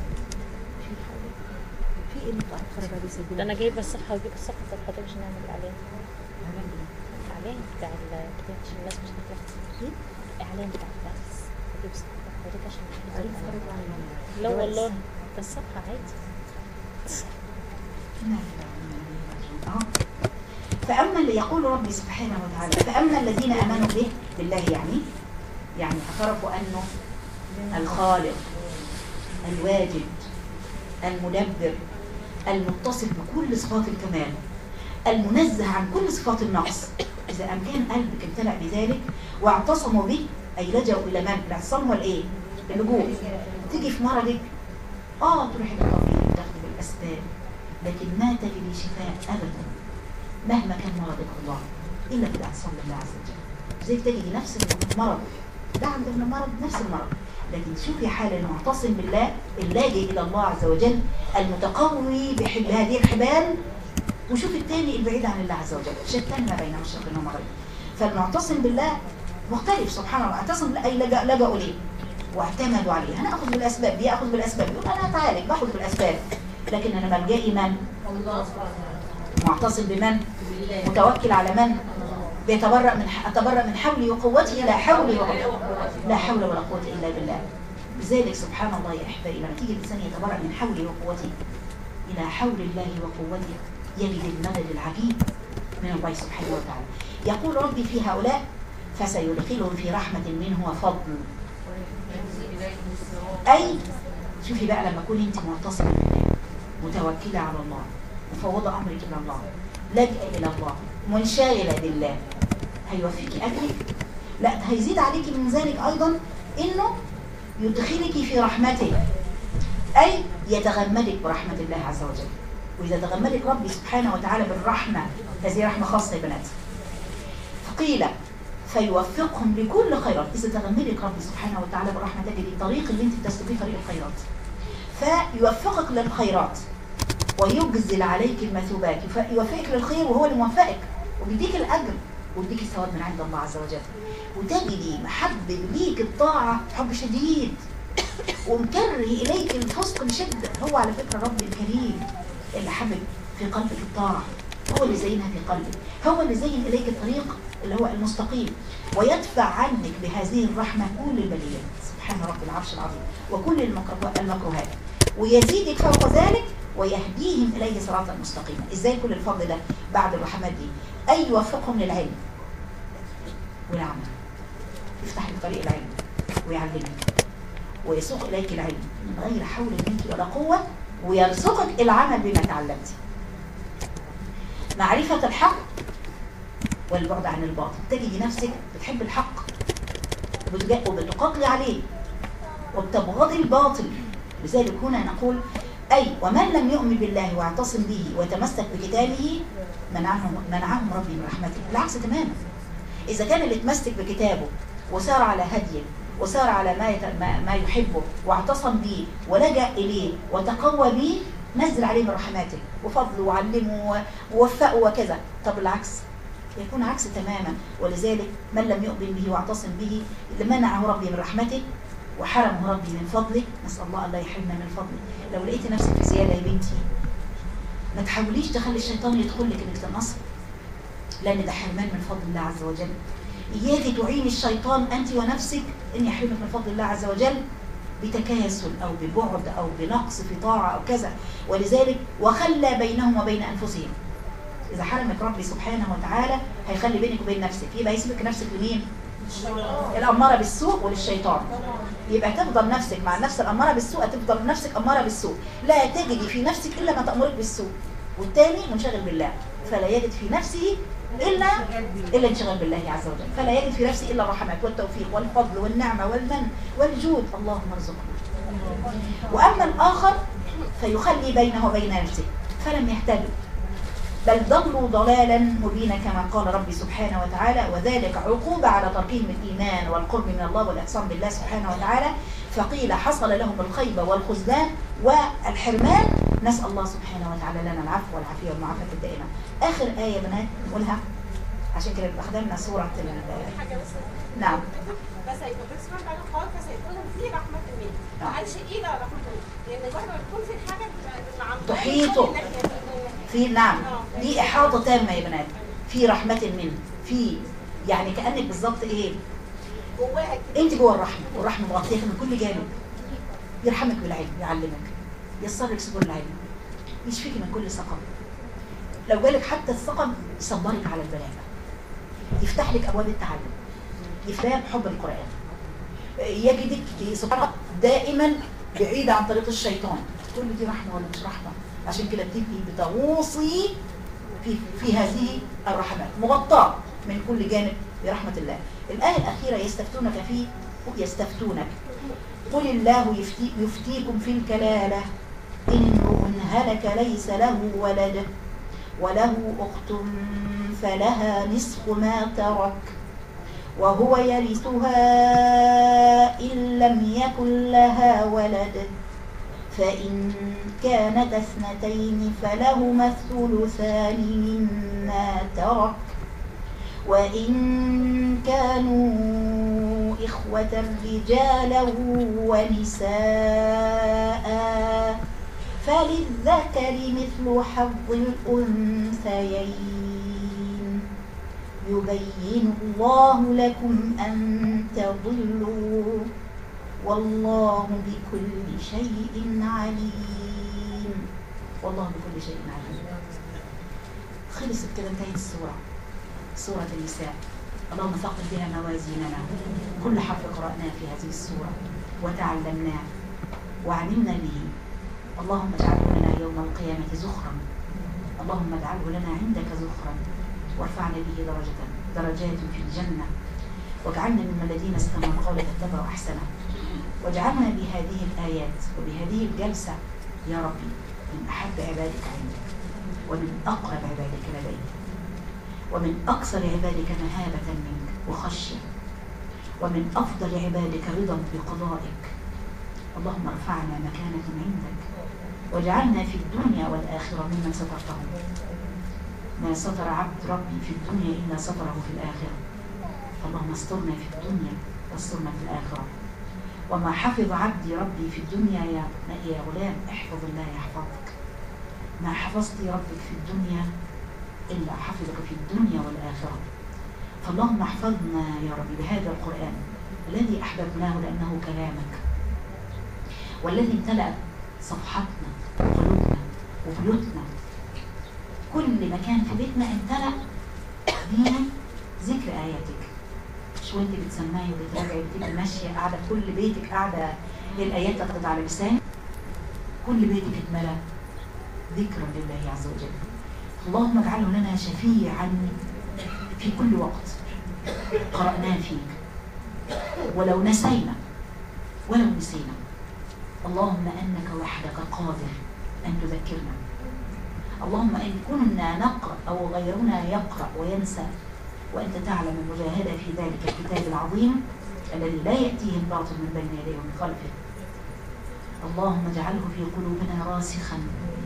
في ايه ده انا جايبه الصفحه وجيب الصفحه الخطيب عشان نعمل الاعلان بتاع الكتاب عشان الناس مش تطلع اعلان بتاع الدرس. اجيب الصفحه الخطيب عشان لا والله ده الصفحه عادي. فأما اللي يقول ربي سبحانه وتعالى فأما الذين آمنوا به بالله يعني اعترفوا أنه الخالق الواجد المدبر المتصف بكل صفات الكمال المنزه عن كل صفات النقص. إذا أمكان قلبك امتلأ بذلك واعتصموا به أي لجأوا إلى من؟ الاعتصام والإيه؟ اللجوء. تيجي في مرضك تروحي للطبيب تاخدي بالأسباب، لكن ما تجدي شفاء أبدا مهما كان مرضك الله إلا بالاعتصام بالله عز وجل. زي تجدي نفس المرض ده عندك من المرض نفس المرض، لكن شوفي حال المعتصم بالله اللاجئ إلى الله عز وجل المتقوي بهذه الحبال، وشوف الثاني البعيد عن الله عز وجل شتان ما بين مشرق ومغرب. فالمعتصم بالله مختلف سبحان الله، اعتصم أي لجأوا ليه واعتمدوا عليه. انا اخذ بالاسباب، بياخذ بالاسباب، يقول انا هتعالج باخذ بالاسباب، لكن انا ملجئي من؟ معتصم بمن؟ متوكل على من؟ اتبرأ من حولي وقوتي، لا حول ولا قوة الا بالله. لذلك سبحان الله يا احبائي، لما تيجي الانسان يتبرأ من حولي وقوتي الى حول الله وقوته يجد المدد العجيب من الله سبحانه وتعالى. يقول ربي في هؤلاء فسيدخلهم في رحمة منه وفضل. أي شوفي بقى لما تكوني أنت معتصمة بالله، متوكلة على الله، مفوضة أمرك إلى الله، لاجئة إلى الله، منشغلة بالله، هيوفيك أجرك. لا هيزيد عليك من ذلك أيضا إنه يدخلك في رحمته، أي يتغمدك برحمة الله عز وجل. وإذا تغمدك ربي سبحانه وتعالى بالرحمة، هذه رحمة خاصة يا بنات، فقيل فيوفقهم لكل خيرات. إذا تغمدك ربي سبحانه وتعالى بالرحمة تجد الطريق اللي انت تسلكيه طريق الخيرات، فيوفقك للخيرات ويجزل عليك المثوبات، يوفقك للخير وهو اللي موفقك وبيديك الأجر ويديك الثواب من عند الله عز وجل. وتجدي محبب ليك الطاعة حب شديد، ومكره إليك الفسق بشدة. هو على فكرة رب الكريم اللي حبب في قلبك الطاعة، هو اللي زينها في قلبك، هو اللي زين إليك الطريق اللي هو المستقيم، ويدفع عنك بهذه الرحمة كل البليات سبحان رب العرش العظيم وكل المكروهات، ويزيدك فوق ذلك ويهديهم إليه صراطا مستقيما. إزاي كل الفضل ده بعد الرحمات دي؟ أي يوفقهم للعلم والعمل، يفتح لك طريق العلم ويعلمك ويسوق إليك العلم من غير حول منك ولا قوة، ويرزقك العمل بما تعلمت، معرفة الحق والبعد عن الباطل. تجدي نفسك بتحب الحق وبتقاتلي عليه وبتبغضي الباطل. لذلك هنا نقول أي ومن لم يؤمن بالله واعتصم به وتمسك بكتابه منعهم ربي من رحمته. العكس تماما، إذا كان اللي تمسك بكتابه وسار على هديه وسار على ما يحبه واعتصم به ولجأ إليه وتقوى به، نزل عليه من رحماته وفضله وعلمه ووفقه وكذا. طب العكس يكون عكس تماما. ولذلك من لم يؤمن به واعتصم به منعه ربي من رحمته وحرمه ربي من فضله. نسأل الله أن لا يحرمنا من فضله. لو لقيت نفسك في زيادة يا بنتي ما تحاوليش تخلي الشيطان يدخل لك انك تنقصي، لأن ده حرمان من فضل الله عز وجل. إياك تعين الشيطان أنت ونفسك أن يحرمك من فضل الله عز وجل بتكاسل أو ببعد أو بنقص في طاعة أو كذا. ولذلك وخلى بينهم وبين أنفسهم. إذا حرمك ربي سبحانه وتعالى هيخلي بينك وبين نفسك، يبقى يسيبك نفسك لمين؟ الأمارة بالسوء وللشيطان. يبقى تفضل نفسك مع النفس الأمارة بالسوء، تفضل نفسك أمارة بالسوء، لا تجد في نفسك إلا ما تأمرك بالسوء، والتاني منشغل بالله فلا يجد في نفسه إلا انشغال بالله عز وجل، فلا يجد في نفسه إلا الرحمات والتوفيق والفضل والنعمة والمن والجود. اللهم ارزقنا. وأما الآخر فيخلي بينه وبين نفسه فلم يهتدوا بل ضلوا ضلالا مبينا كما قال ربي سبحانه وتعالى، وذلك عقوبة على تركهم الإيمان والقرب من الله والإحسان بالله سبحانه وتعالى. فقيل حصل لهم الخيبة والخذلان والحرمان. نسأل الله سبحانه وتعالى لنا العفو والعافية والمعافاة الدائمة. آخر آية يا بنات نقولها عشان كده أخذنا سورة نعم. فسيدخلهم في رحمة منه. ما قالش إيه لا رحمته، لأن الواحد لما تكون في الحاجة تحيطه في نعم دي إحاطة تامة يا بنات، في رحمة منه، في يعني كأنك بالظبط إيه جواها أنت جوه الرحمة، والرحمة مغطيك من كل جانب. يرحمك بالعلم، يعلمك، يسرك سبل العلم، يشفيك من كل سقم. لو جالك حتى السقم يصبرك على البلاء، يفتح لك أبواب التعلم، يفتح حب القرآن، يجدك سبحانه دائما بعيدة عن طريق الشيطان. تقول لي دي رحمة ولا مش رحمة؟ عشان كده بتبقي بتغوصي في هذه الرحمات، مغطاة من كل جانب برحمة الله. الآية الأخيرة يستفتونك قل الله يفتيكم في الكلالة إن امرؤ هلك ليس له ولد وله أخت فلها نصف ما ترك وهو يرثها إن لم يكن لها ولد فإن كانت اثنتين فلهما الثلثان مما ترك وإن كانوا إخوة رجالا ونساء فللذكر مثل حظ الأنثيين يبين الله لكم أن تضلوا والله بكل شيء عليم. والله بكل شيء عليم. خلصت كده، انتهت السورة، سورة النساء. اللهم ثقل بها موازيننا، كل حرف قرأناه في هذه السورة وتعلمناه وعلمنا به. اللهم اجعله لنا يوم القيامة زخرا، اللهم اجعله لنا عندك زخرا وارفعنا به درجات في الجنة، واجعلنا ممن الذين استمعوا القول فاتبعوا أحسنه، واجعلنا بهذه الآيات وبهذه الجلسة يا ربي من أحب عبادك عندك، ومن أقرب عبادك لديك، ومن أكثر عبادك مهابة منك وخشية، ومن أفضل عبادك رضا بقضائك. اللهم ارفعنا مكانة عندك، واجعلنا في الدنيا والآخرة ممن سترتهم. ما ستر عبد ربي في الدنيا إلا ستره في الآخرة، اللهم استرنا في الدنيا واسترنا في الآخرة. وما حفظ عبدي ربي في الدنيا يا غلام احفظ الله يحفظك. ما حفظت ربك في الدنيا إلا حفظك في الدنيا والآخرة. فاللهم احفظنا يا ربي بهذا القرآن الذي أحببناه لأنه كلامك، والذي امتلأ صفحتنا وقلوبنا وبيوتنا. كل مكان في بيتنا امتلأ بينا ذكر آياتك. شو انت بتسمعي وبتراجعي بتبقي ماشية قاعدة كل بيتك قاعدة الآيات تقضي على لسانك، كل بيتك اتملأ ذكرا لله عز وجل. اللهم اجعله لنا شفيعا في كل وقت قرأناه فيك، ولو نسينا اللهم أنك وحدك قادر أن تذكرنا. اللهم إن كنا نقرأ أو غيرنا يقرأ وينسى وأنت تعلم المجاهدة في ذلك الكتاب العظيم الذي لا يأتيه الباطل من بين يديه ومن خلفه. اللهم اجعله في قلوبنا راسخا،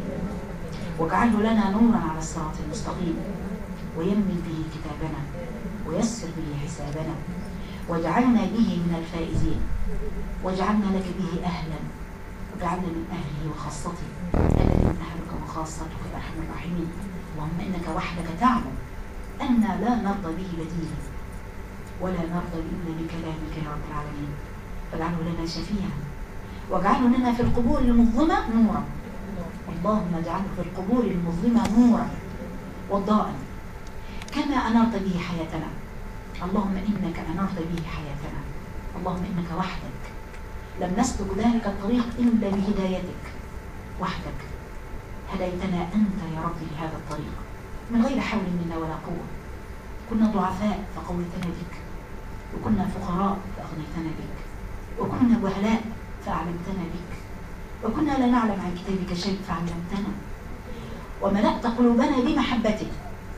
واجعله لنا نورا على الصراط المستقيم، ويمن به كتابنا ويسر به حسابنا، واجعلنا به من الفائزين، واجعلنا لك به أهلا، واجعلنا من أهله وخاصته الذي من أهلك وخاصتك يا أرحم الراحمين. اللهم إنك وحدك تعلم أننا لا نرضى به بديلا ولا نرضى إلا بكلامك يا رب العالمين. واجعله لنا شفيعا، واجعله لنا في القبور المظلمة نورا. اللهم اجعله في القبور المظلمة نورا وضاء كما أنرت به حياتنا. اللهم إنك أنرت به حياتنا. اللهم إنك وحدك لم نسلك ذلك الطريق إلا بهدايتك وحدك. هديتنا أنت يا رب لهذا الطريق من غير حول منا ولا قوة. كنا ضعفاء فقويتنا بك، وكنا فقراء فأغنيتنا بك، وكنا جهلاء فأعلمتنا بك، وكنا لا نعلم عن كتابك شيء فعلمتنا، وملأت قلوبنا بمحبتك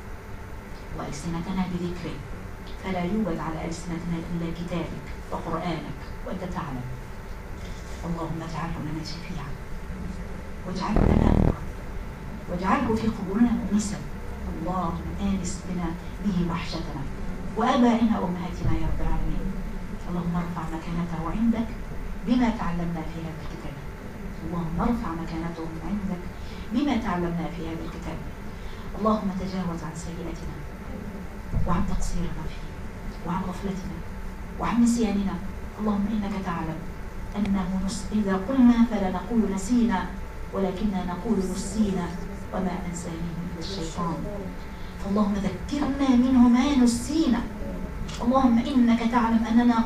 وألسنتنا بذكرك، فلا يوجد على ألسنتنا إلا كتابك وقرآنك وأنت تعلم. اللهم اجعله لنا شفيعا، واجعله لنا نورا، واجعله في قبورنا مؤنسا. اللهم آنس بنا به وحشتنا وآبائنا وأمهاتنا يا رب العالمين. اللهم ارفع مكانته عندك بما تعلمنا في هذا الكتاب. اللهم ارفع مكانتهم عندك بما تعلمنا في هذا الكتاب. اللهم تجاوز عن سيئاتنا وعن تقصيرنا فيه وعن غفلتنا وعن نسياننا. اللهم إنك تعلم أنه إذا قلنا فلا نقول نسينا، ولكننا نقول نسينا وما أنسانيه إلا الشيطان. فاللهم ذكرنا منه ما نسينا. اللهم إنك تعلم أننا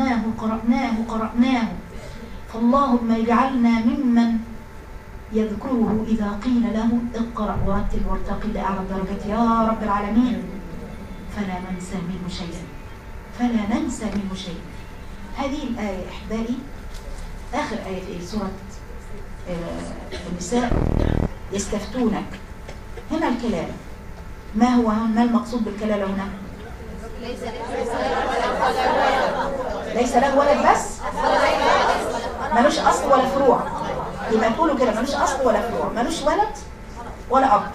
قرأناه فاللهم اجعلنا ممن يذكره إذا قيل له اقرأ ورتل وارتقي لأعلى الدرجات يا رب العالمين. فلا ننسى منه شيء. هذه الآية إحبائي آخر آية في سورة النساء. يستفتونك، هنا الكلالة. ما المقصود بالكلالة هنا؟ ليس له ولد بس، ملوش أصل ولا فروع. يبقى تقولوا كده ملوش أصل ولا فروع، ملوش ولد ولا أب.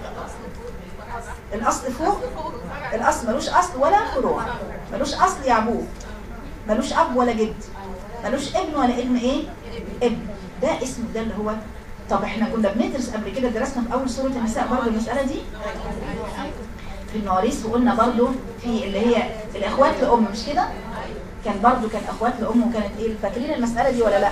الأصل فوق، الأصل ملوش أصل ولا فروع، ملوش أصل يعبوه. ملوش اب ولا جد، ملوش ابن ولا ابن ايه؟ ابن. ده اسمه ده اللي هو. طب احنا كنا بندرس قبل كده، درسنا في اول سورة النساء برضه المسألة دي في المواريث، وقلنا برضه في اللي هي الاخوات لام، مش كده؟ كان برضه كان اخوات لام، وكانت ايه؟ فاكرين المسألة دي ولا لا؟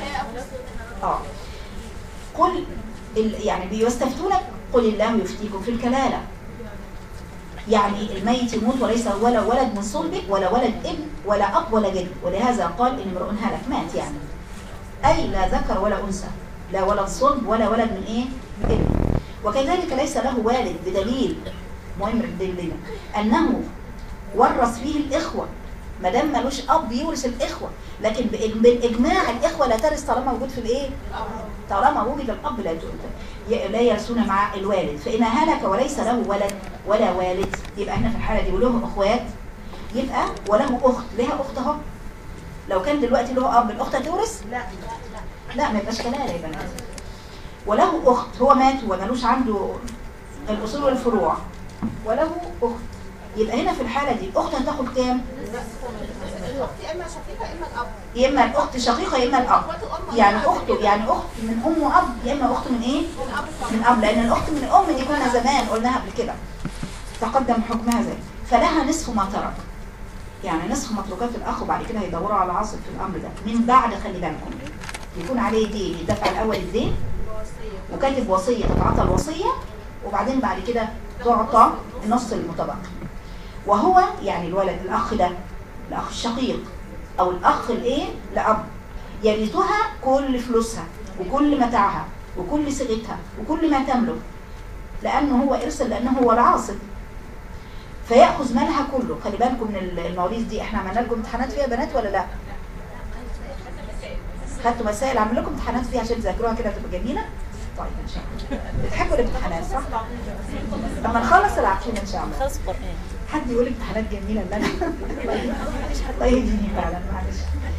قل يعني بيستفتونك قل الله يفتيكم في الكلالة. يعني الميت يموت وليس ولا ولد من صلبه ولا ولد ابن ولا اب ولا جد، ولهذا قال ان امرؤ هلك مات، يعني اي لا ذكر ولا انثى، لا ولد صلب ولا ولد من ايه؟ ابن. وكذلك ليس له والد، بدليل مهم الدليل انه ورث فيه الاخوه، ما دام ملوش اب يورث الاخوه، لكن باجماع الاخوه لا ترث طالما وجود في الايه؟ طالما وجد الاب لا يرثون مع الوالد. فإن هلك وليس له ولد ولا والد، يبقى احنا في الحالة دي وله اخوات، يبقى وله اخت، لها اخت اهو. لو كان دلوقتي له اب الاخت هتورث؟ لا ما يبقاش كلالة يا بنات. وله اخت، هو مات ومالوش عنده الاصول والفروع، وله اخت، يبقى هنا في الحالة دي الاخت هتاخد كام؟ الاخت اما شقيقه اما الاب، يا اما الاخت شقيقه يا اما الاب. يعني اخته، يعني اخت من ام واب، يا اما اخت من ايه؟ من اب، لان الاخت من الام دي كنا زمان قلناها قبل كده تقدم حكمها زي. فلها نصف ما ترك، يعني نصف متروكات الاخ، وبعد كده هيدوروا على عاصب في الامر ده من بعد. خلي بالكم يكون عليه دين، يدفع الاول الدين وكاتب وصيه تتعطى الوصيه، وبعدين بعد كده تعطى النص المتبقي. وهو يعني الولد الاخ ده، الاخ الشقيق او الاخ الايه لاب، يرثها كل فلوسها وكل متاعها وكل صيغتها وكل ما تملك، لانه هو ارث، لانه هو العاصب، فياخذ مالها كله. خلي بالكم من المواريث دي، احنا عملنا لكم امتحانات فيها بنات ولا لا؟ خدتوا مسائل، عملنا لكم امتحانات فيها عشان تذاكروها كده تبقى جميله. طيب ان شاء الله بتحبوا الامتحانات صح؟ لما نخلص العقيده ان شاء الله خلص قرآن. حد يقول امتحانات جميله اللي انا الله يهديني فعلا، معلش.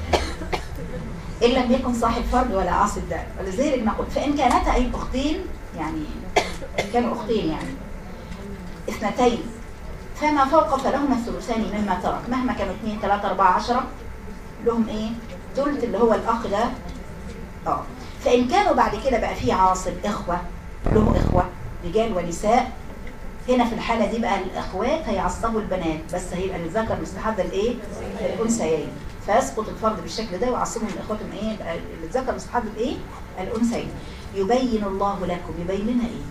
ان لم يكن صاحب فرد ولا عاصب ده، ولذلك نقول فان كانتا اي اختين، يعني ان كانوا اختين يعني اثنتين فما فوق فلهما الثلثان مما ترك، مهما كانوا 2 3 4 10 لهم ايه؟ ثلث اللي هو الاخ ده. فان كانوا بعد كده بقى في عاصب اخوه، له اخوه رجال ونساء، هنا في الحالة دي بقى الأخوات هيعصبوا البنات، بس هيبقى للذكر مثل حظ الإيه؟ الأنثيين، فيسقط الفرد بالشكل ده ويعصبهم الإخوات من إيه؟ بقى للذكر مثل حظ الإيه؟ الأنثيين. يبين الله لكم، يبين لنا إيه؟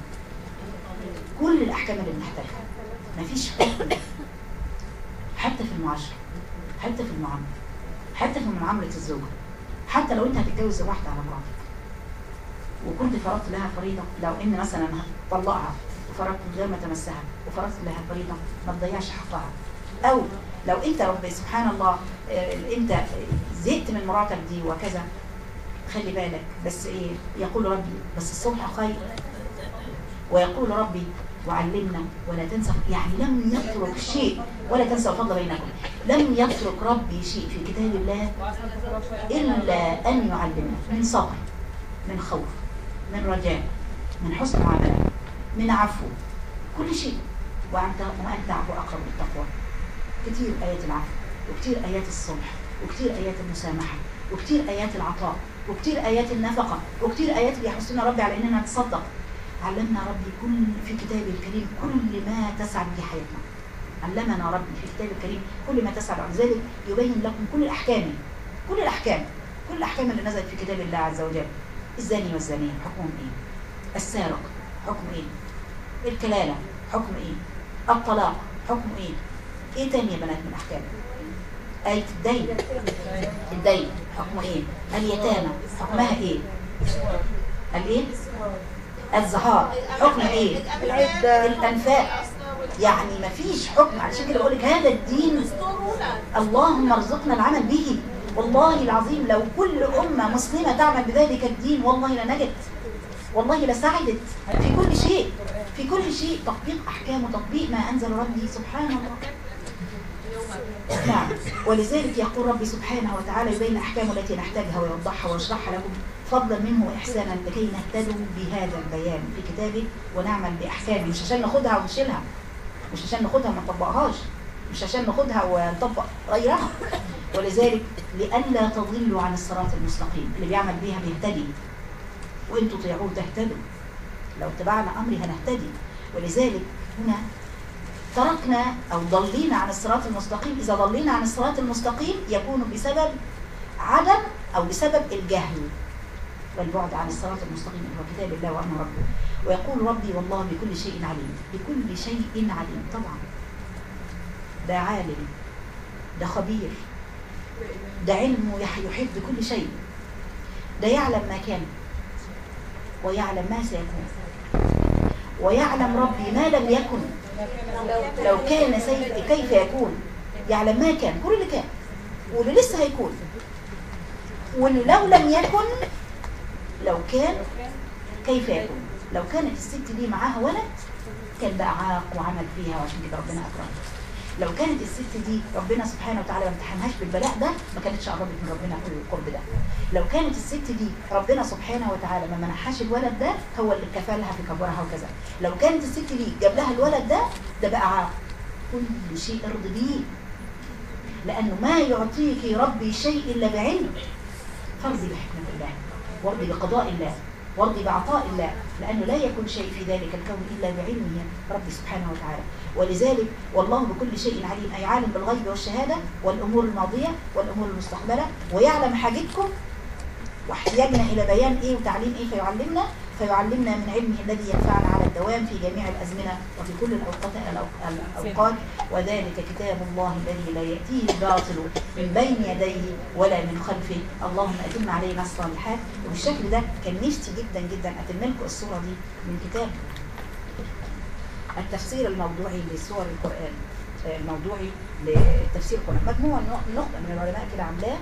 كل الأحكام اللي بنحتاجها، مفيش حكم حتى في المعاشرة، حتى في المعاملة، حتى في معاملة الزوجة، حتى لو أنت هتتجوز واحدة على مراتك وكنت فرضت لها فريضة، لو إن مثلا هتطلقها وفرضت من غير ما تمسها وفرضت لها فريضة، ما تضيعش حقها. او لو انت ربي سبحان الله انت زهقت من مراتك دي وكذا، خلي بالك بس ايه؟ يقول ربي بس الصلح خير، ويقول ربي وعلمنا ولا تنسى، يعني لم يترك شيء ولا تنسى الفضل بينكم، لم يترك ربي شيء في كتاب الله الا ان يعلمنا من صبر، من خوف، من رجاء، من حسن معامله، من عفو، كل شيء. وأن تعفو أقرب للتقوى. كتير آيات العفو، وكتير آيات الصلح، وكتير آيات المسامحة، وكتير آيات العطاء، وكتير آيات النفقة، وكتير آيات بيحثنا ربي على إننا نتصدق. علمنا ربي كل في كتابه الكريم كل ما تسعد به حياتنا. علمنا ربي في كتابه الكريم كل ما تسعد، عن ذلك يبين لكم كل الأحكام، كل الأحكام، كل الأحكام اللي نزلت في كتاب الله عز وجل. الزاني والزانية حكمهم إيه؟ السارق حكم إيه؟ الكلالة حكم ايه؟ الطلاق حكم ايه؟ ايه تاني يا بنات من الاحكام؟ آية الدين، الدين حكم ايه؟ اليتامى حكمها ايه؟ الايه؟ الزهار حكم ايه؟ الانفاق. يعني ما فيش حكم، علشان كده بقول لك هذا الدين اللهم ارزقنا العمل به. والله العظيم لو كل امه مسلمه تعمل بذلك الدين والله لنجت، والله لسعدت في كل شيء، في كل شيء. تطبيق احكام وتطبيق ما انزل ربي سبحانه وتعالى. نعم، ولذلك يقول ربي سبحانه وتعالى يبين احكامه التي نحتاجها ويوضحها ويشرحها لكم فضلا منه واحسانا لكي نهتدوا بهذا البيان في كتابه ونعمل باحكامه، مش عشان ناخدها ونشيلها، مش عشان ناخدها وما نطبقهاش، مش عشان ناخدها ونطبق غيرها، ولذلك لئلا تضلوا عن الصراط المستقيم، اللي بيعمل بيها بيهتدي، وإن تطيعوه تهتدوا، لو اتبعنا أمري هنهتدي. ولذلك هنا تركنا أو ضلينا عن الصراط المستقيم. إذا ضلينا عن الصراط المستقيم يكون بسبب عدم أو بسبب الجهل والبعد عن الصراط المستقيم اللي هو كتاب الله وأمر ربه. ويقول ربي والله بكل شيء عليم، بكل شيء عليم. طبعا ده عالم، ده خبير، ده علمه يحيط بكل شيء، ده يعلم ما كان ويعلم ما سيكون، ويعلم ربي ما لم يكن لو كان كيف يكون، يعلم ما كان كل اللي كان واللي لسه هيكون، واللي لو لم يكن لو كان كيف يكون. لو كانت الست دي معاها ولد كان بقى عاق وعمل فيها، وعشان كده ربنا أكرمها. لو كانت الست دي ربنا سبحانه وتعالى ما امتحنهاش بالبلاء ده ما كانتش قربت من ربنا كل القرب ده. لو كانت الست دي ربنا سبحانه وتعالى ما منحهاش الولد ده هو اللي كفلها في كبرها وكذا. لو كانت الست دي جاب لها الولد ده بقى عاق. كل شيء ارضي بيه، لأنه ما يعطيك ربي شيء إلا بعلم. فارضي بحكمة الله، وارضي بقضاء الله، وارضي بعطاء الله، لأنه لا يكون شيء في ذلك الكون إلا بعلمه ربي سبحانه وتعالى. ولذلك والله بكل شيء عليم، أي عالم بالغيب والشهادة والأمور الماضية والأمور المستقبلة، ويعلم حاجتكم واحتياجنا إلى بيان إيه وتعليم إيه، فيعلمنا من علمه الذي ينفعنا على الدوام في جميع الأزمنة وفي كل الأوقات. وذلك كتاب الله الذي لا يأتيه الباطل من بين يديه ولا من خلفه. اللهم أتم علينا الصالحات. وبالشكل ده كان نفسي جدا جدا أتم لكم الصورة دي من كتاب التفسير الموضوعي لسور القرآن، الموضوعي لتفسير القرآن. مجموعة نخبة من العلماء كده عاملاه،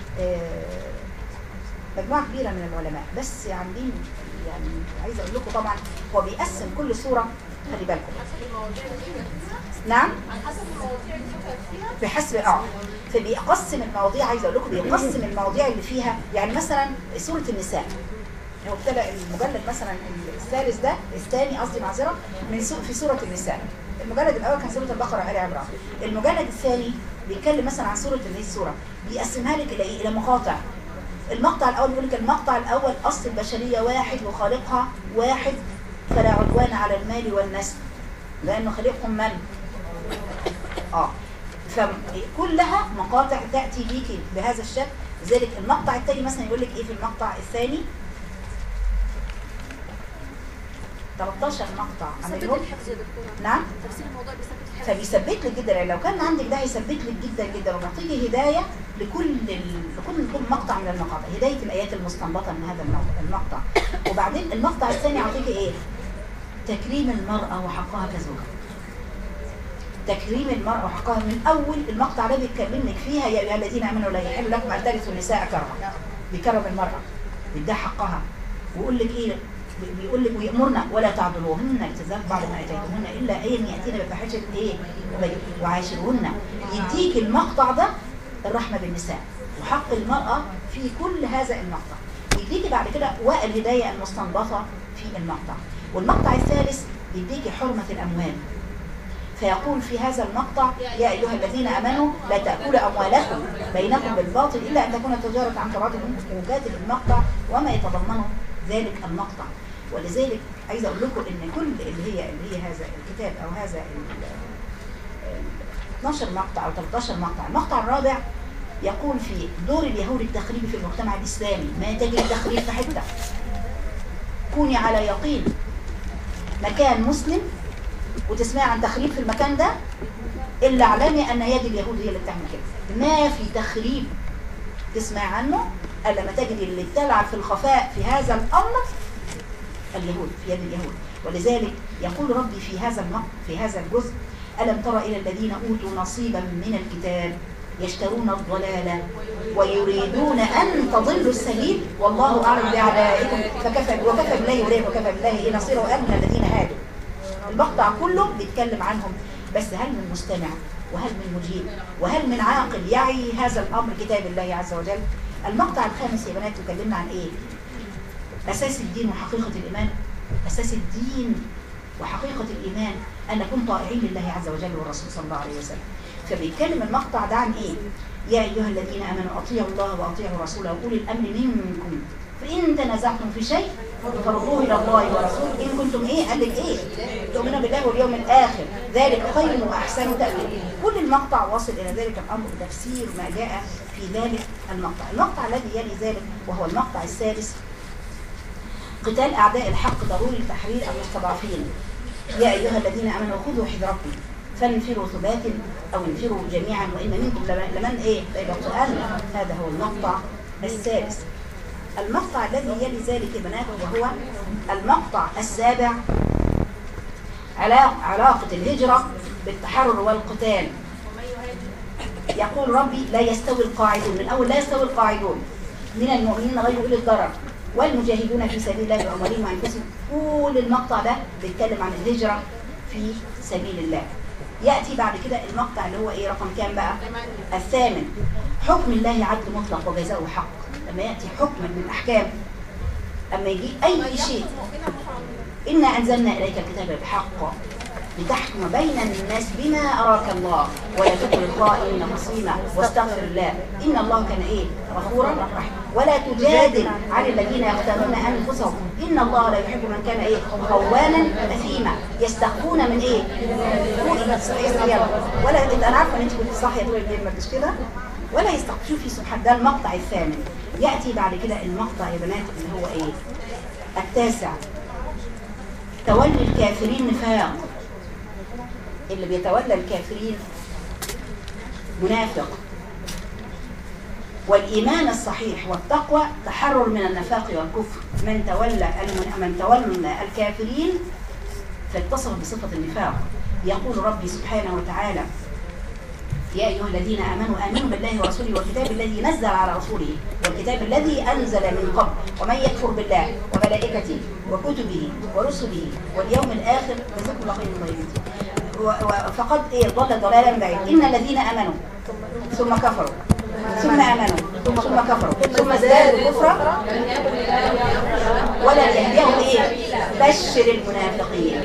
مجموعة كبيرة من العلماء، بس عاملين يعني عايزة أقول لكم طبعا هو بيقسم كل سورة، خلي بالكم. نعم؟ على حسب المواضيع اللي فيها بحسب فبيقسم المواضيع. عايزة أقول لكم بيقسم المواضيع اللي فيها، يعني مثلا سورة النساء هو ابتدى المجلد مثلا الثالث ده الثاني قصدي معذرة من في سورة النساء. المجلد الأول كان سورة البقرة آل عمران. المجلد الثاني بيتكلم مثلا عن سورة السورة، بيقسمها لك إلى مقاطع. المقطع الأول يقول لك المقطع الأول أصل البشرية واحد وخالقها واحد، فلا عدوان على المال والنسل لأنه خلقهم من؟ فكلها مقاطع تأتي بيكي بهذا الشكل. لذلك المقطع الثاني مثلا يقول لك إيه في المقطع الثاني 13 مقطع بيثبت الحفظ يا دكتورة. نعم؟ تفسير الموضوع بيثبت الحفظ. فبيثبت لك جدا، يعني لو كان عندك ده هيثبت لك جدا جدا، وبيعطيكي هدايه لكل مقطع من المقاطع، هدايه الايات المستنبطه من هذا المقطع. وبعدين المقطع الثاني يعطيكي ايه؟ تكريم المراه وحقها كزوجها. تكريم المراه وحقها من اول المقطع ده بيتكلم لك فيها يا ايها الذين امنوا لا يحل لكم ان ترثوا النساء كرها. بيكرم المراه، بيديها حقها، ويقول لك ايه؟ بيقول لك ويأمرنا ولا تعضلوهن التزام بعد ما اتيتموهن الا ان ياتينا بفاحشه ايه وعاشروهن. يديك المقطع ده الرحمه بالنساء وحق المراه في كل هذا المقطع، ويديك بعد كده الهدايه المستنبطه في المقطع. والمقطع الثالث يديك حرمه الاموال، فيقول في هذا المقطع يا ايها الذين امنوا لا تاكلوا اموالكم بينكم بالباطل الا ان تكون تجاره عن تراض منكم، وجادل المقطع وما يتضمنه ذلك المقطع. ولذلك عايزه اقول لكم ان كل اللي هي هذا الكتاب او هذا 12 مقطع او 13 مقطع. المقطع الرابع يقول في دور اليهود التخريبي في المجتمع الاسلامي. ما تجد التخريب في حته كوني على يقين، مكان مسلم وتسمعي عن تخريب في المكان ده الا اعلمي ان يد اليهود هي اللي بتعمل كده. ما في تخريب تسمع عنه الا ما تجد اللي بتلعب في الخفاء في هذا الامر اليهود، في يد اليهود. ولذلك يقول ربي في هذا الجزء ألم تر إلى الذين أوتوا نصيبا من الكتاب يشترون الضلالة ويريدون أن تضلوا السبيل والله أعلم بأعدائكم وكفى بالله وليه وكفى بالله نصيرا وأمن الذين هادوا. المقطع كله بيتكلم عنهم، بس هل من مستمع وهل من مجيب وهل من عاقل يعي هذا الأمر كتاب الله عز وجل؟ المقطع الخامس يا بنات يكلمنا عن إيه؟ أساس الدين وحقيقة الإيمان. أساس الدين وحقيقة الإيمان أن نكون طائعين لله عز وجل والرسول صلى الله عليه وسلم. فبيتكلم المقطع ده عن ايه؟ يا ايها الذين امنوا اطيعوا الله واطيعوا رسوله واولي الامر منكم فان تنازعتم في شيء فردوه الى الله ورسوله ان كنتم ايه؟ قال لك ايه؟ تؤمنون بالله واليوم الاخر ذلك خير واحسن تاويلا. كل المقطع واصل الى ذلك الامر بتفسير ما جاء في ذلك المقطع. المقطع الذي يلي ذلك وهو المقطع السادس: قتال اعداء الحق ضروري لتحرير المستضعفين. يا ايها الذين امنوا خذوا حذركم فانفروا ثبات او انفروا جميعا وان منكم لمن ايه؟ ليبطئن. هذا هو المقطع السادس. المقطع الذي يلي ذلك يا بنات وهو المقطع السابع: علاقة الهجرة بالتحرر والقتال. يقول ربي: لا يستوي القاعدون، من أول لا يستوي القاعدون من المؤمنين غير أولي الضرر والمجاهدون في سبيل الله بأموالهم وأنفسهم. كل المقطع ده بيتكلم عن الهجرة في سبيل الله. يأتي بعد كده المقطع اللي هو ايه؟ رقم كام بقى؟ الثامن: حكم الله عدل مطلق وجزاؤه حق. لما يأتي حكم من الأحكام، أما يجي أي شيء: إنا أنزلنا إليك الكتاب بالحق لتحكم بين الناس بما أراك الله ولا تكن الخائنين خصيما واستغفر الله إن الله كان إيه؟ غفورا رحيما. ولا تجادل عن الذين يختارون أنفسهم إن الله لا يحب من كان إيه؟ خوانا أثيما. يستخفون من إيه؟ ولا أنا عارفة أن أنت كنت صاحية طول الليل ما فيش كده. ولا يستخفون في سبحان. ده المقطع الثامن. يأتي بعد كده المقطع يا بنات اللي هو إيه؟ التاسع: تولي الكافرين نفاق. اللي بيتولى الكافرين منافق، والإيمان الصحيح والتقوى تحرر من النفاق والكفر. من تولى الكافرين فاتصف بصفة النفاق. يقول ربي سبحانه وتعالى: يا أيها الذين آمنوا بالله ورسوله والكتاب الذي نزل على رسوله والكتاب الذي أنزل من قبل ومن يكفر بالله وملائكته وكتبه ورسله واليوم الآخر فذكر الله خير طيبين فقد ضل ضلالا بعيدا. إن الذين آمنوا ثم كفروا ثم آمنوا ثم كفروا ثم ازدادوا كفرا ولا يهديهم إيه؟ بشر المنافقين.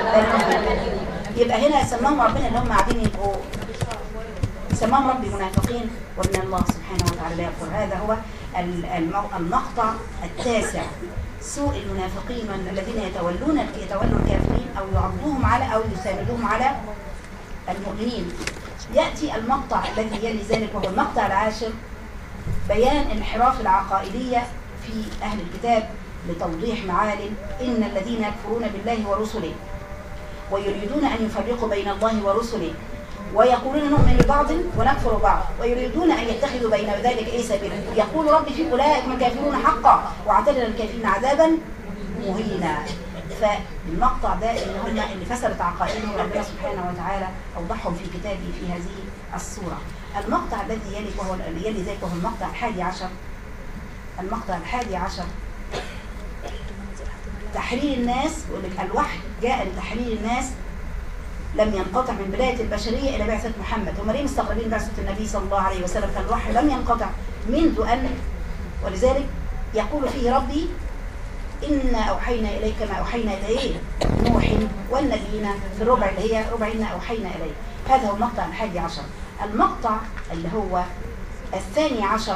يبقى هنا سماهم ربنا اللي هم قاعدين يبقوا سماهم ربي منافقين، ومن الله سبحانه وتعالى لا يغفر. هذا هو المقطع التاسع: سوء المنافقين الذين يتولوا الكافرين أو يعضوهم على أو يساندوهم على المؤمنين. يأتي المقطع الذي يلي ذلك وهو المقطع العاشر: بيان انحراف العقائدية في أهل الكتاب لتوضيح معالم إن الذين يكفرون بالله ورسله ويريدون أن يفرقوا بين الله ورسله ويقولون نؤمن ببعض ونكفر بعض ويريدون أن يتخذوا بين ذلك أي سبيلا. يقول ربي: في أولئك من الكافرون حقا وأعتدنا للكافرين عذابا مهينا. فالمقطع ده اللي فسرت عقائدهم ربنا سبحانه وتعالى أوضحهم في كتابه في هذه الصورة. المقطع الذي يلي ذلك وهو المقطع الحادي عشر. المقطع الحادي عشر: تحرير الناس. يقول لك الوحي جاء لتحرير الناس، لم ينقطع من بداية البشرية إلى بعثة محمد. هم ليه مستغربين بعثة النبي صلى الله عليه وسلم؟ فالوحي لم ينقطع منذ أن، ولذلك يقول فيه ربي: إنا أوحينا إليك ما أوحينا إليه نوح والنبيين، في الربع اللي هي ربع إنا أوحينا إليه. هذا هو المقطع الحادي عشر. المقطع اللي هو الثاني عشر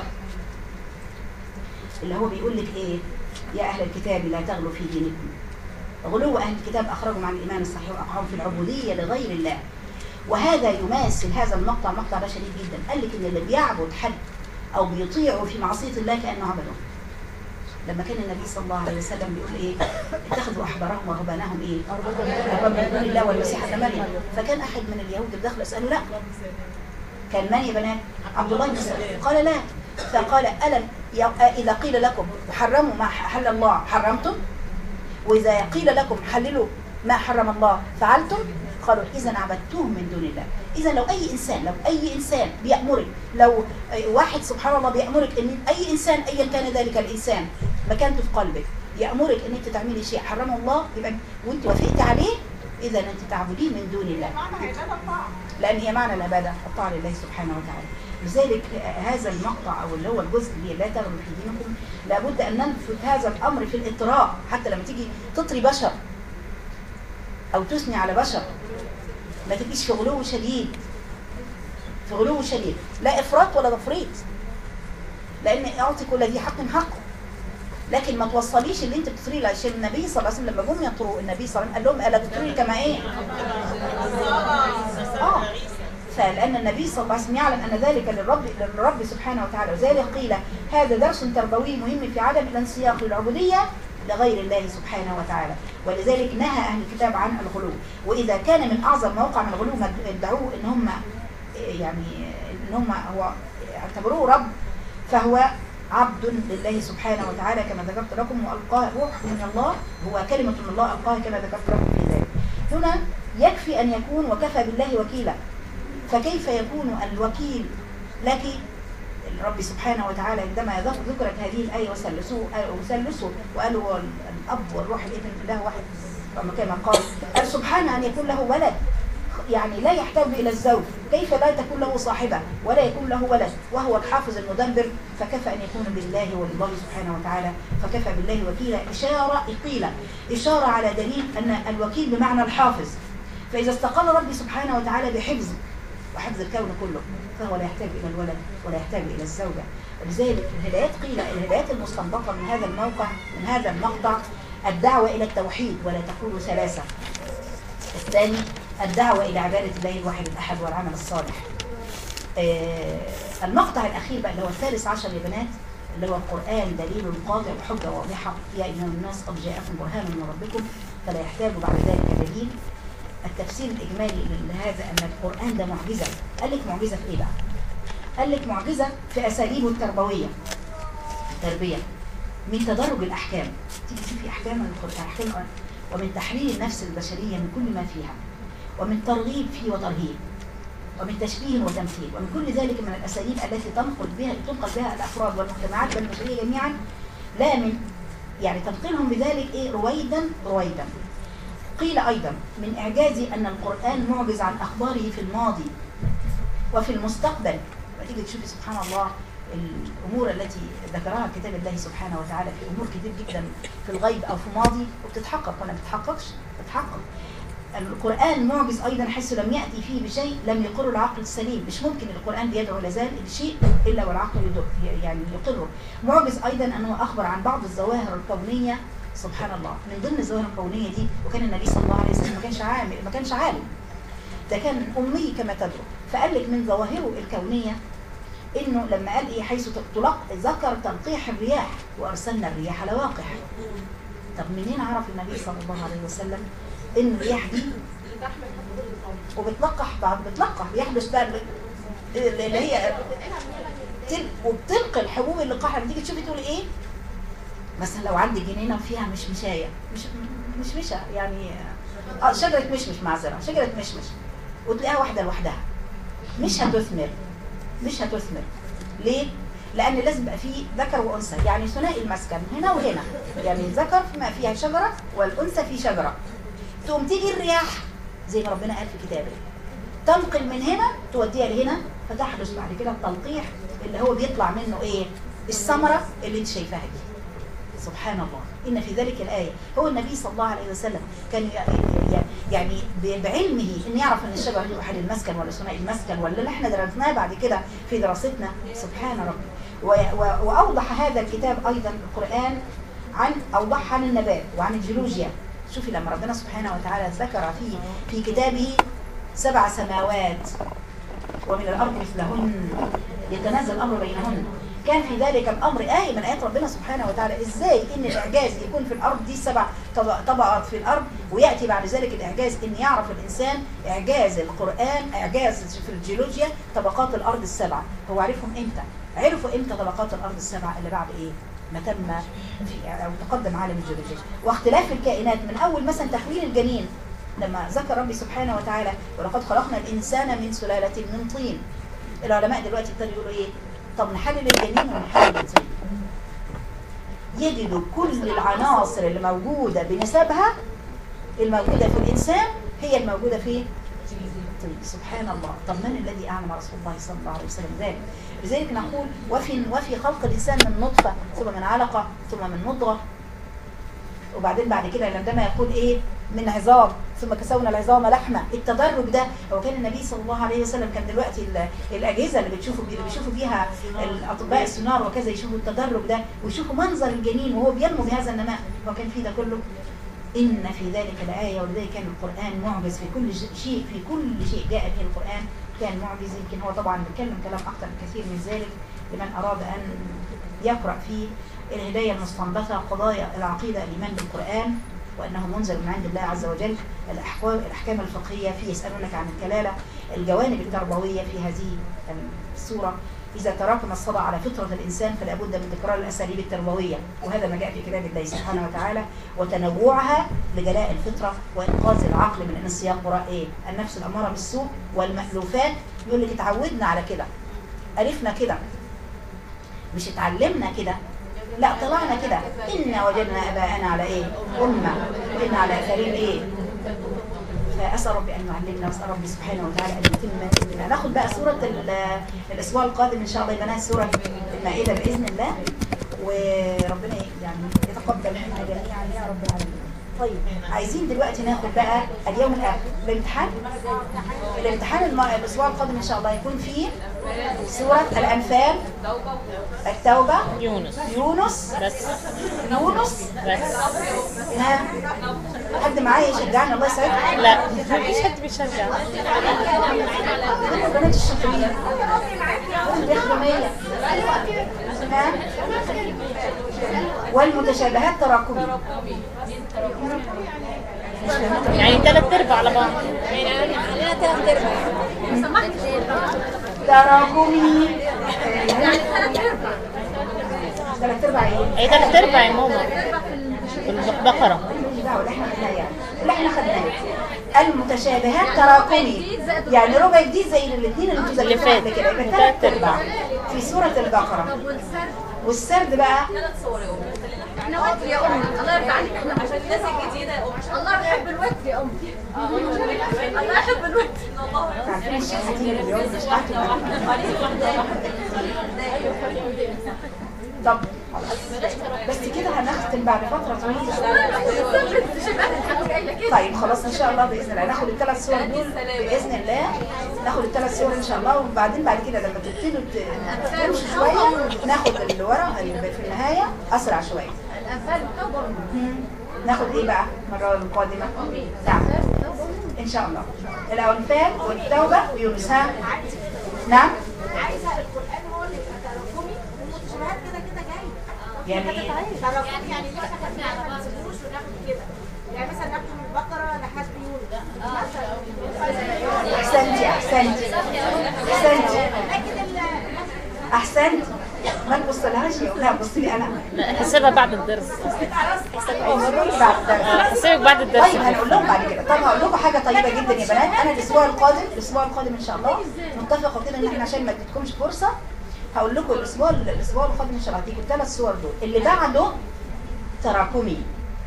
اللي هو بيقول لك إيه؟ يا أهل الكتاب لا تغلوا في دينكم. غلو أهل الكتاب أخرجهم عن الإيمان الصحيح وأقعهم في العبودية لغير الله. وهذا يماثل هذا المقطع ده شديد جدا. قال لك إن اللي بيعبد حد أو بيطيعه في معصية الله كأنه عبده. لما كان النبي صلى الله عليه وسلم بيقول إيه؟ اتخذوا أحبارهم ورهبانهم إيه؟ أرباب من دون الله والمسيح ابن مريم. فكان أحد من اليهود الداخل يسأله: لا، كان من يا بنات؟ عبد الله بن سلام. قال: لا. فقال: ألم إذا قيل لكم حرموا ما حل الله حرمتم؟ وإذا قيل لكم حللوا ما حرم الله فعلتم؟ قالوا: إذا عبدتوهم من دون الله. إذا لو أي إنسان بيأمرك، لو واحد سبحان الله بيأمرك إن أي إنسان أيا كان ذلك الإنسان مكانته في قلبك يأمرك إن أنت تعملي شيء حرمه الله، يبقى وأنت وافقت عليه، إذا أنت تعبديه من دون الله. لأن هي معنى العبادة الطاعة لله سبحانه وتعالى. لذلك هذا المقطع أو اللي هو الجزء اللي لا تغلوا في دينكم، لابد أن ننفذ هذا الأمر في الإطراء. حتى لما تيجي تطري بشر أو تثني على بشر ما تبقيش في غلو شديد. في غلو شديد، لا افراط ولا تفريط، لان اعطي كل ذي حق حقه. لكن ما توصليش اللي انت بتطريه، عشان النبي صلى الله عليه وسلم لما جم يطروا النبي صلى الله عليه وسلم قال لهم الا تطروني كما ايه؟ فلان النبي صلى الله عليه وسلم يعلم ان ذلك للرب سبحانه وتعالى، وذلك قيل هذا درس تربوي مهم في عدم الانسياق للعبوديه لغير الله سبحانه وتعالى، ولذلك نهى اهل الكتاب عن الغلو. واذا كان من اعظم موقع من الغلو ما ادعوه ان هم يعني ان هم هو اعتبروه رب، فهو عبد لله سبحانه وتعالى كما ذكرت لكم، والقاه روح من الله، هو كلمه من الله القاها كما ذكرت لكم في ذلك. هنا يكفي ان يكون وكفى بالله وكيلا، فكيف يكون الوكيل لك الرب سبحانه وتعالى عندما ذكرت هذه الآية وسلسوا وقالوا الأب والروح الابن له واحد كما قال سبحانه أن يكون له ولد، يعني لا يحتاج إلى الزوج، كيف لا تكون له صاحبة ولا يكون له ولد وهو الحافظ المدبر، فكفى أن يكون بالله ولله سبحانه وتعالى، فكفى بالله وكيلا. إشارة على دليل أن الوكيل بمعنى الحافظ، فإذا استقل ربي سبحانه وتعالى بحفظ وحفظ الكون كله فهو لا يحتاج إلى الولد ولا يحتاج إلى الزوجة. ولذلك الهدايات قيل الهدايات المستنبطة من هذا الموقع من هذا المقطع الدعوة إلى التوحيد ولا تقولوا ثلاثة. الثاني الدعوة إلى عبادة الله الواحد الأحد والعمل الصالح. المقطع الأخير بقى اللي هو الثالث عشر يا بنات، اللي هو القرآن دليل قاطع وحجة واضحة يا أيها الناس قد جاءكم برهان من ربكم فلا يحتاج بعد ذلك دليل. التفسير الإجمالي لهذا أن القرآن ده معجزة. قال لك معجزة في إيه بقى؟ قال لك معجزة في أساليبه التربوية، التربية، من تدرج الأحكام، تيجي في أحكام القرآن، ومن تحرير النفس البشرية من كل ما فيها، ومن ترغيب فيه وترهيب، ومن تشبيه وتمثيل، ومن كل ذلك من الأساليب التي تنقل بها الأفراد والمجتمعات والبشرية جميعا، لا من يعني تنقلهم بذلك إيه رويدا. قيل أيضا من إعجازي أن القرآن معجز عن أخباره في الماضي وفي المستقبل. وتيجي تشوفي سبحان الله الأمور التي ذكرها كتاب الله سبحانه وتعالى في أمور كتير جدا في الغيب أو في ماضي وبتتحقق ولا بتتحققش؟ بتتحقق. القرآن معجز أيضا حيث لم يأتي فيه بشيء لم يقره العقل السليم. مش ممكن القرآن بيدعو لازال لشيء إلا والعقل يعني يقره. معجز أيضا أنه أخبر عن بعض الظواهر الكونية سبحان الله. من ضمن الظواهر الكونية دي، وكان النبي صلى الله عليه وسلم ما كانش عالم، ده كان أمي كما تدعو. فقال لك من ظواهره الكونية إنه لما قال إيه حيث ذكر تلقيح الرياح وأرسلنا الرياح لواقح. طب منين عرف النبي صلى الله عليه وسلم إن الرياح دي وبتلقح يحدث بقى اللي هي وبتلقي الحبوب اللقاح. لما تيجي تشوفي تقولي إيه مثلا لو عندي جنينه فيها مشمشايه مشمشه يعني شجره مشمش معذره شجره مشمش وتلاقيها واحده لوحدها مش هتثمر. ليه؟ لان لازم يبقى فيه ذكر وانثى، يعني ثنائي المسكن هنا وهنا، يعني الذكر ما فيها شجره والانثى في شجره. تقوم تيجي الرياح زي ما ربنا قال في كتابه تنقل من هنا توديها لهنا، فتحدث بعد كده التلقيح اللي هو بيطلع منه ايه؟ الثمره اللي انت شايفاها دي. سبحان الله، إن في ذلك الآية. هو النبي صلى الله عليه وسلم كان يعني بعلمه إن يعرف أن الشجرة دي أحد المسكن ولا ثنائي المسكن ولا اللي احنا درسناه بعد كده في دراستنا. سبحان ربي. وأوضح هذا الكتاب أيضا القرآن أوضح عن النبات وعن الجيولوجيا. شوفي لما ربنا سبحانه وتعالى ذكر في كتابه 7 سماوات ومن الأرض مثلهن يتنازل الأمر بينهن، كان في ذلك الأمر آية من آيات ربنا سبحانه وتعالى. إزاي إن الإعجاز يكون في الأرض دي 7 طبقات في الأرض، ويأتي بعد ذلك الإعجاز إن يعرف الإنسان إعجاز القرآن، إعجاز في الجيولوجيا طبقات الأرض ال7. هو عرفهم إمتى؟ عرفوا إمتى طبقات الأرض ال7 اللي بعد إيه؟ ما تم أو تقدم عالم الجيولوجيا واختلاف الكائنات من أول مثلا تكوين الجنين. لما ذكر ربي سبحانه وتعالى ولقد خلقنا الإنسان من سلالة من طين، العلماء دلوقتي ابتدوا يقولوا إيه؟ طب نحلل الجنين ونحلل الطين، يجدوا كل العناصر اللي موجودة بنسبها الموجودة في الإنسان هي الموجودة في الطين. سبحان الله. طب من الذي أعلم رسول الله صلى الله عليه وسلم ذلك؟ لذلك نقول وفي خلق الإنسان من نطفة ثم من علقة ثم من مضغة، وبعدين بعد كده عندما يقول إيه من عظام ثم كسونا العظام لحمة. التدرج ده هو كان النبي صلى الله عليه وسلم كان دلوقتي الأجهزة اللي بيشوفوا بيها الأطباء السونار وكذا يشوفوا التدرج ده ويشوفوا منظر الجنين وهو بينمو بهذا النماء، وكان في ده كله. إن في ذلك لآية، ولذلك كان القرآن معجز في كل شيء، في كل شيء جاء به القرآن كان معجز. يمكن هو طبعا بيتكلم كلام أكثر كثير من ذلك لمن أراد أن يقرأ فيه الهداية المستنبطة، قضايا العقيدة، الإيمان بالقرآن وأنه منزل من عند الله عز وجل، الأحكام الفقهية فيه، يسألونك عن الكلالة، الجوانب التربوية في هذه السورة. إذا تراكم الصدى على فطرة الإنسان فلا بد من تكرار الأساليب التربوية، وهذا ما جاء في كتاب الله سبحانه وتعالى، وتنوعها لجلاء الفطرة وإنقاذ العقل من انسياق وراء إيه؟ النفس الأمارة بالسوء والمألوفات. يقول لك اتعودنا على كده، عرفنا كده، مش اتعلمنا كده، لا طلعنا كده. إنا وجدنا أباءنا على إيه؟ أمة، وإنا على أثارهم إيه؟ فأسأل ربي أن يعلمنا، وأسأل ربي سبحانه وتعالى أن يتم لنا. ناخد بقى سورة الأسبوع القادم إن شاء الله، يبقى سورة المائدة بإذن الله، وربنا يعني يتقبل منا جميعا يا رب العالمين. طيب عايزين دلوقتي ناخد بقى اليوم الآخر الامتحان الأسبوع القادم إن شاء الله يكون فيه سورة الأنفال، التوبة، يونس بس. ها حد معايا يشجعني الله يسعدك؟ لا مفيش حد بيشجع. البنات الشاطرين الإخدامية. ها والمتشابهات تراكمي، يعني 3/4 على بعض. علينا 3/4 تراكمي. يعني 3/4 3/4 ايه؟ ايه 3/4 يا ماما؟ البقرة اللي احنا خدناه المتشابهات تراكمي، يعني ربع جديد زي الاثنين اللي انتوا ذاكرتوهم قبل كده، يبقى 3/4 في سورة البقرة. والسرد بقى 3 صور احنا وقت يا امي الله يرضى عليك، احنا عشان الناس الجديده يا امي الله يحب الوقت يا امي، الله يحب الوقت. عارفين الشيخ حكيم اليوم مش عارفه. طب بس كده هنختم بعد فترة طويلة. طيب خلاص ان شاء الله باذن الله ناخد الثلاث صور دول باذن الله، ناخد الثلاث صور ان شاء الله، وبعدين بعد كده لما تبتدوا تمشوا شويه ناخد الورق اللي في النهايه اسرع شويه. ناخد ايه بقى المره القادمه؟ نعم ان شاء الله الانفال والتوبه ويونس. ها نعم عايزه القران هو اللي يبقى تراكمي والمتشابهات كده كده جاي. يعني ايه؟ يعني اللي احنا خدناه على ما نسيبوش وناخد كده، يعني مثلا ناخد من البقره لحد يونس. احسنت ما تبصلهاش. لا بصي لي انا، حسابها بعد الدرس. حسابك بعد الدرس. طيب هنقول لهم بعد كده. طب هقول لكم حاجه طيبه جدا يا بنات، انا الاسبوع القادم ان شاء الله متفقه كده ان احنا عشان ما اديتكمش فرصه هقول لكم الاسبوع القادم ان شاء الله هديكم الثلاث صور دول، اللي بعده تراكمي.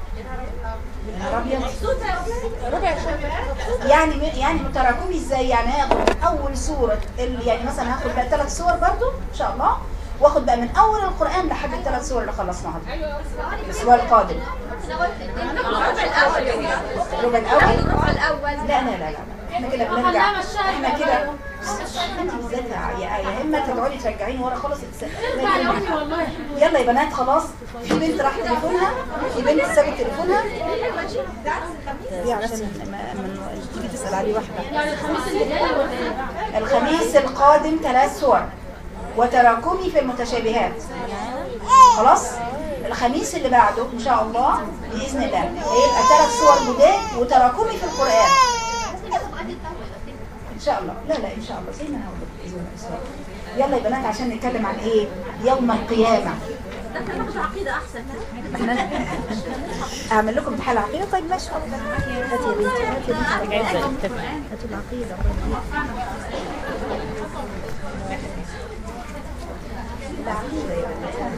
يعني متراكمي ازاي؟ يعني هاخد اول سوره يعني مثلا هاخد بقى 3 صور برضو ان شااء الله، واخد بقى من اول القران لحد ال3 صور اللي خلصناها الاسبوع القادم. الربع الاول لا احنا كده بنرجع، احنا كده انت بالذات يا اما تقعدي ترجعيني ورا خالص. يلا يا بنات خلاص، في بنت راحت تليفونها، في بنت سابت تليفونها دي عشان تيجي تسال عليه واحده. الخميس القادم 3 صور وتراكمي في المتشابهات. خلاص الخميس اللي بعده ان شاء الله باذن الله هيبقى 3 صور جداد وتراكمي في القران ان شاء الله. لا ان شاء الله زي ما انا هقول لكم باذن الله. يلا يا بنات عشان نتكلم عن ايه؟ يوم القيامه. ده كان ناخد عقيده احسن. اعمل لكم امتحان العقيده. طيب ماشي هاتي يا بنتي هاتي العقيده. العقيده يا بنات.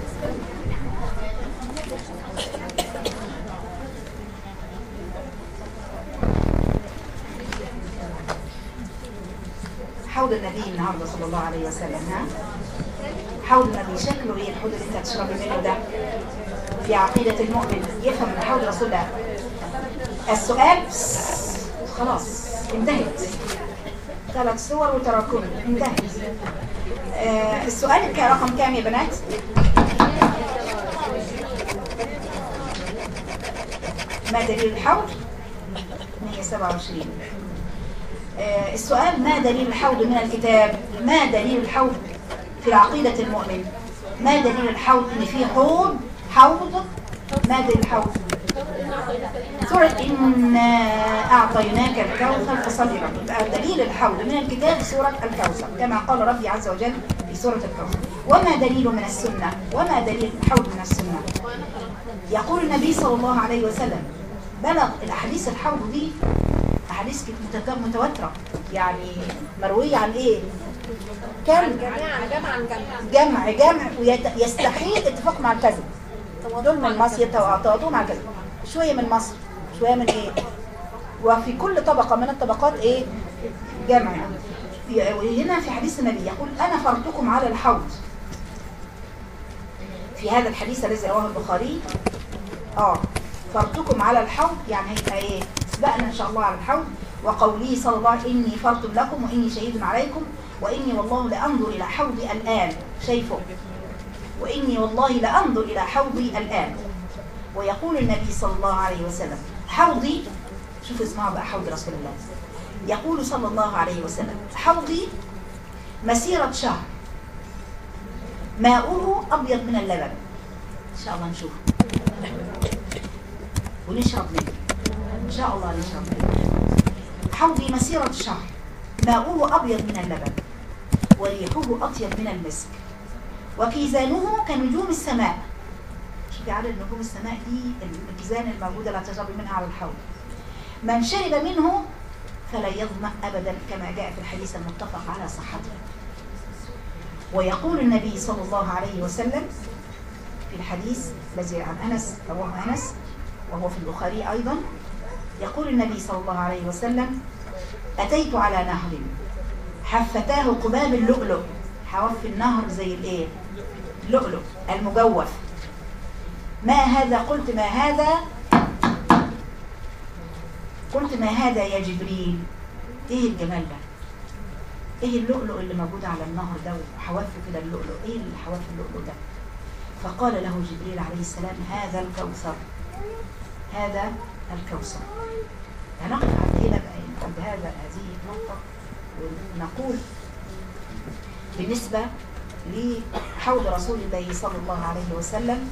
حوض النبي النهارده صلى الله عليه وسلم. ها حوض النبي شكله ايه؟ الحوض اللي انت هتشربي منه ده في عقيده المؤمن يفهم ان حوض رسول الله السؤال خلاص انتهت، 3 صور وتراكم انتهت. السؤال رقم كام يا بنات؟ ما دليل الحوض؟ 127. السؤال ما دليل الحوض من الكتاب؟ ما دليل الحوض في عقيدة المؤمن؟ ما دليل الحوض ان في حوض؟ ما دليل الحوض؟ سورة إنا أعطيناك الكوثر فصل لربك. يبقى دليل الحوض من الكتاب سورة الكوثر كما قال ربي عز وجل في سورة الكوثر. وما دليل من السنة؟ وما دليل الحوض من السنة؟ يقول النبي صلى الله عليه وسلم بلغ الأحاديث الحوض دي أحاديث متواترة، يعني مروية عن إيه؟ كم؟ جمع ويستحيل اتفاق مع الكذب. دول من مصر يتواطؤوا مع الكذب، شوية من مصر شوية من إيه، وفي كل طبقة من الطبقات إيه؟ جمع. وهنا في حديث النبي يقول أنا فرتكم على الحوض. في هذا الحديث الذي رواه البخاري فرتكم على الحوض، يعني هيبقى ايه؟ سبقنا ان شاء الله على الحوض. وقوله صلى الله عليه وسلم اني فرت لكم واني شهيد عليكم واني والله لانظر الى حوضي الان. شايفه؟ واني والله لانظر الى حوضي الان. ويقول النبي صلى الله عليه وسلم حوضي، شوف اسمعوا بقى حوض رسول الله، يقول صلى الله عليه وسلم حوضي مسيرة شهر ماؤه ابيض من اللبن. ان شاء الله نشوف ونشرب منه ان شاء الله نشرب منه. حوضي مسيرة شهر ماؤه ابيض من اللبن وريحه اطيب من المسك وكيزانه كنجوم السماء. شوفي عدد نجوم السماء دي الكيزان الموجودة لا تشرب منها على الحوض. من شرب منه فلا يظمأ ابدا كما جاء في الحديث المتفق على صحته. ويقول النبي صلى الله عليه وسلم في الحديث الذي عن انس رواه انس وهو في البخاري ايضا، يقول النبي صلى الله عليه وسلم اتيت على نهر حفتاه قباب اللؤلؤ. حواف النهر زي الايه؟ اللؤلؤ المجوف. ما هذا؟ قلت ما هذا؟ قلت ما هذا يا جبريل؟ ايه الجمال ده؟ ايه اللؤلؤ اللي موجود على النهر ده وحوافه كده اللؤلؤ؟ ايه الحواف اللؤلؤ ده؟ فقال له جبريل عليه السلام هذا الكوثر، هذا الكوثر. هنقف عند هنا عند هذه النقطة ونقول بالنسبة لحوض رسول الله صلى الله عليه وسلم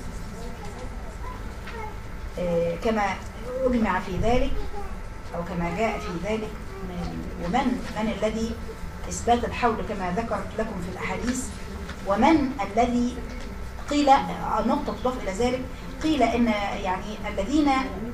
كما أجمع في ذلك أو كما جاء في ذلك ومن الذي إثبات الحوض كما ذكرت لكم في الأحاديث، ومن الذي قيل نقطة تضاف إلى ذلك، قيل إن يعني الذين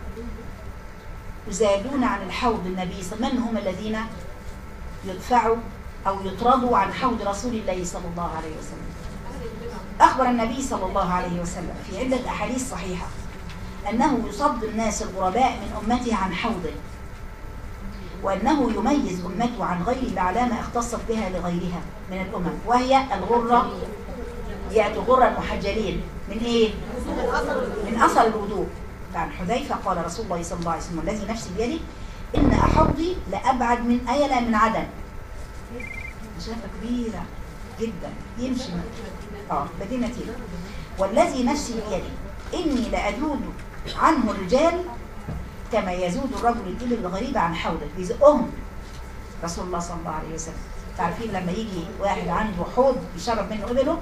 يزادون عن الحوض النبي صلى الله عليه وسلم من هم الذين يدفعوا أو يطردوا عن حوض رسول الله صلى الله عليه وسلم. أخبر النبي صلى الله عليه وسلم في عدة أحاديث صحيحة أنه يصد الناس الغرباء من أمته عن حوضه، وأنه يميز أمته عن غيره بعلامة اختصت بها لغيرها من الأمم، وهي الغرة. يأتوا غرا محجلين من إيه؟ من أثر الوضوء. فعن حذيفة قال رسول الله صلى الله عليه وسلم الذي نفسي بيده إن حوضي لأبعد من أيلة من عدن. مسافة كبيرة جدا يمشي مدينة تيلا. والذي نفسي بيده إني لأذود عنه الرجال كما يزود الرجل الإبل الغريبة عن حوضه. بيزقهم رسول الله صلى الله عليه وسلم. تعرفين لما يجي واحد عنده حوض يشرب منه إبله،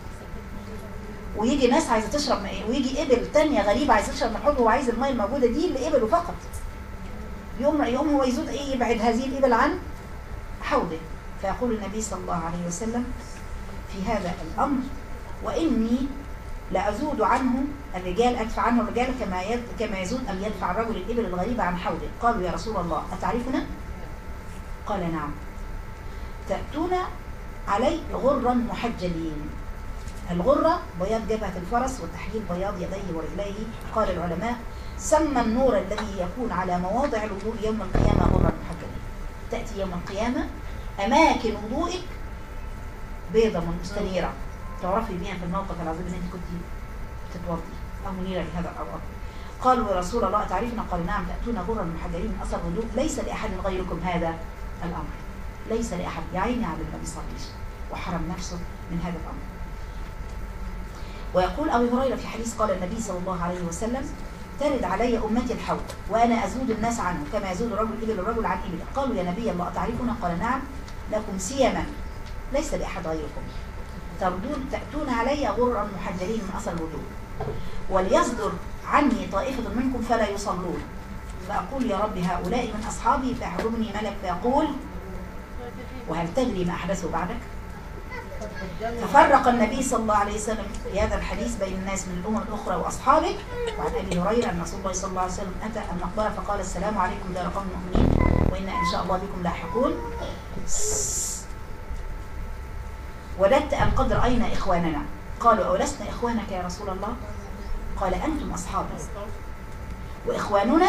ويجي ناس عايزة تشرب من إيه، ويجي إبل تانية غريبة عايزة تشرب من حوضه وعايز المية الموجودة دي لإبله فقط، يوم هو يزود إيه، يبعد هذه الإبل عن حوضه. فيقول النبي صلى الله عليه وسلم في هذا الأمر وإني لأزود عنه الرجال، أدفع عنه الرجال كما يزود أم يدفع الرجل الإبل الغريبة عن حوضه. قالوا يا رسول الله أتعرفنا؟ قال نعم. تأتون علي غرا محجلين. الغرة بياض جبهة الفرس وتحليل بياض يديه ورجليه. قال العلماء سمى النور الذي يكون على مواضع الوضوء يوم القيامة غرا محجلين. تأتي يوم القيامة أماكن وضوئك بيضة مستنيرة تعرفي بها في الموقف العظيم ان انت كنت تتوضي او منيرة بهذا او اكبر. قالوا يا رسول الله أتعرفنا؟ قال نعم، تأتون غرا محجلين من أثر الوضوء، ليس لأحد غيركم هذا الأمر. ليس لأحد، يا عيني على اللي ما بيصليش وحرم نفسه من هذا الأمر. ويقول أبو هريرة في حديث قال النبي صلى الله عليه وسلم ترد علي أمتي الحوض وأنا أزود الناس عنه كما يزود الرجل إبل الرجل عن إبله. قالوا يا نبي الله أتعرفنا؟ قال نعم، لكم سيما ليس لأحد غيركم، تأتون علي غرا محجلين من أثر الوضوء، وليصدر عني طائفة منكم فلا يصلون، فأقول يا رب هؤلاء من أصحابي، فيحرمني ملك فيقول وهل تدري ما أحدثوا بعدك؟ ففرق النبي صلى الله عليه وسلم في هذا الحديث بين الناس من الأمم الأخرى وأصحابه. وعن أبي هريرة أن رسول الله صلى الله عليه وسلم أتى المقبرة فقال السلام عليكم دار قوم مؤمنين وإنا إن شاء الله بكم لاحقون. وددت أن قد رأينا إخواننا. قالوا أولسنا إخوانك يا رسول الله؟ قال أنتم أصحابي وإخواننا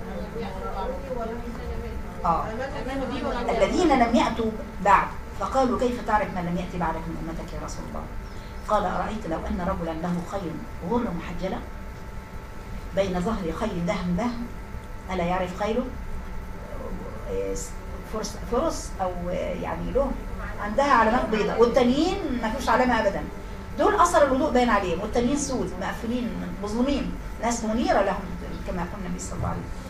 الذين لم يأتوا بعد. فقالوا كيف تعرف من لم يأتي بعدك من أمتك يا رسول الله؟ قال أرأيت لو أن رجلا له خيل غر محجلة بين ظهر خيل دهم دهم، ألا يعرف خيله؟ فرس أو يعني له عندها علامات بيضاء والتانيين ما فيش علامة أبدا. دول أثر الوضوء باين عليهم، والتانيين سود مقفلين مظلومين، ناس منيرة لهم كما يقول النبي صلى الله عليه وسلم.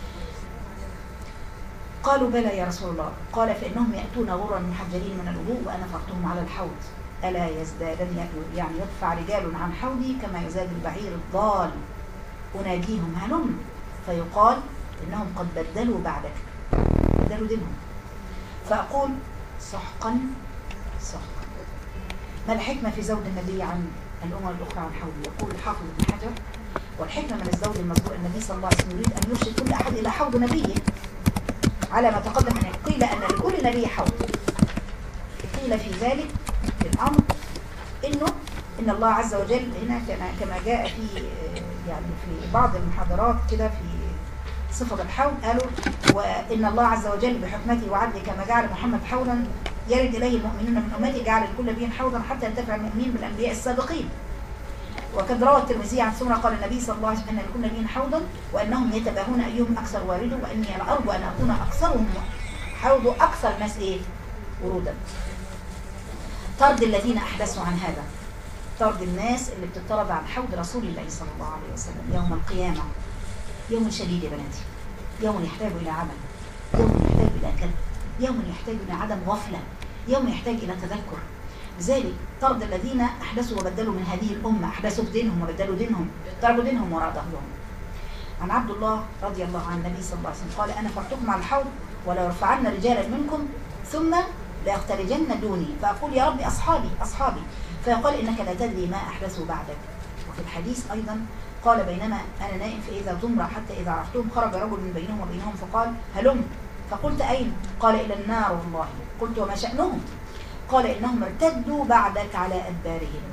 قالوا بلى يا رسول الله. قال فإنهم يأتون غرا محجلين من الوضوء وأنا فرتهم على الحوض، ألا يزدادن يعني يدفع رجال عن حوضي كما يزاد البعير الضال، أناجيهم هلم فيقال إنهم قد بدلوا بعدك، بدلوا دينهم، فأقول سحقا سحقا. ما الحكمة في زوج النبي عن الأمم الأخرى عن حوضي؟ يقول الحافظ ابن حجر والحكمة من الزوج المذكور النبي صلى الله عليه وسلم يريد أن يرشد كل أحد إلى حوض نبيه على ما تقدم أن قيل أن لكل نبي حوض. قيل في ذلك الأمر إن الله عز وجل هنا كما جاء في يعني في بعض المحاضرات كده في صفة الحوض قالوا وإن الله عز وجل بحكمته وعدله كما جعل محمد حوضا يرد إليه المؤمنون من أمته جعل لكل نبي حوضا حتى ينتفع المؤمنين بالأنبياء السابقين. وقد روى الترمذي عن سمرة قال النبي صلى الله عليه وسلم أن لكل نبي حوضا وأنهم يتباهون أيهم أكثر وارده وأني لأرجو أن أكون أكثرهم حوض أكثر الناس ورودا. طرد الذين أحدثوا عن هذا، طرد الناس اللي بتطرد عن حوض رسول الله صلى الله عليه وسلم يوم القيامة، يوم شديد يا بناتي، يوم يحتاج إلى عمل، يوم يحتاج إلى كذب، يوم يحتاج إلى عدم غفلة، يوم يحتاج إلى تذكر. لذلك طرد الذين أحدثوا وبدلوا من هذه الأمة، أحدثوا في دينهم وبدلوا دينهم، تركوا دينهم وراء ظهرهم. عن عبد الله رضي الله عن النبي صلى الله عليه وسلم قال أنا فرتكم على الحوض ولا يرفعن رجالا منكم ثم ليختلجن دوني فأقول يا ربي أصحابي أصحابي، فيقال إنك لا تدري ما أحدثوا بعدك. وفي الحديث أيضا قال بينما أنا نائم فإذا زمرة حتى إذا عرفتهم خرج رجل من بينهم وبينهم فقال هلم، فقلت أين؟ قال إلى النار والله. قلت وما شأنهم؟ قال إنهم ارتدوا بعدك على أدبارهم.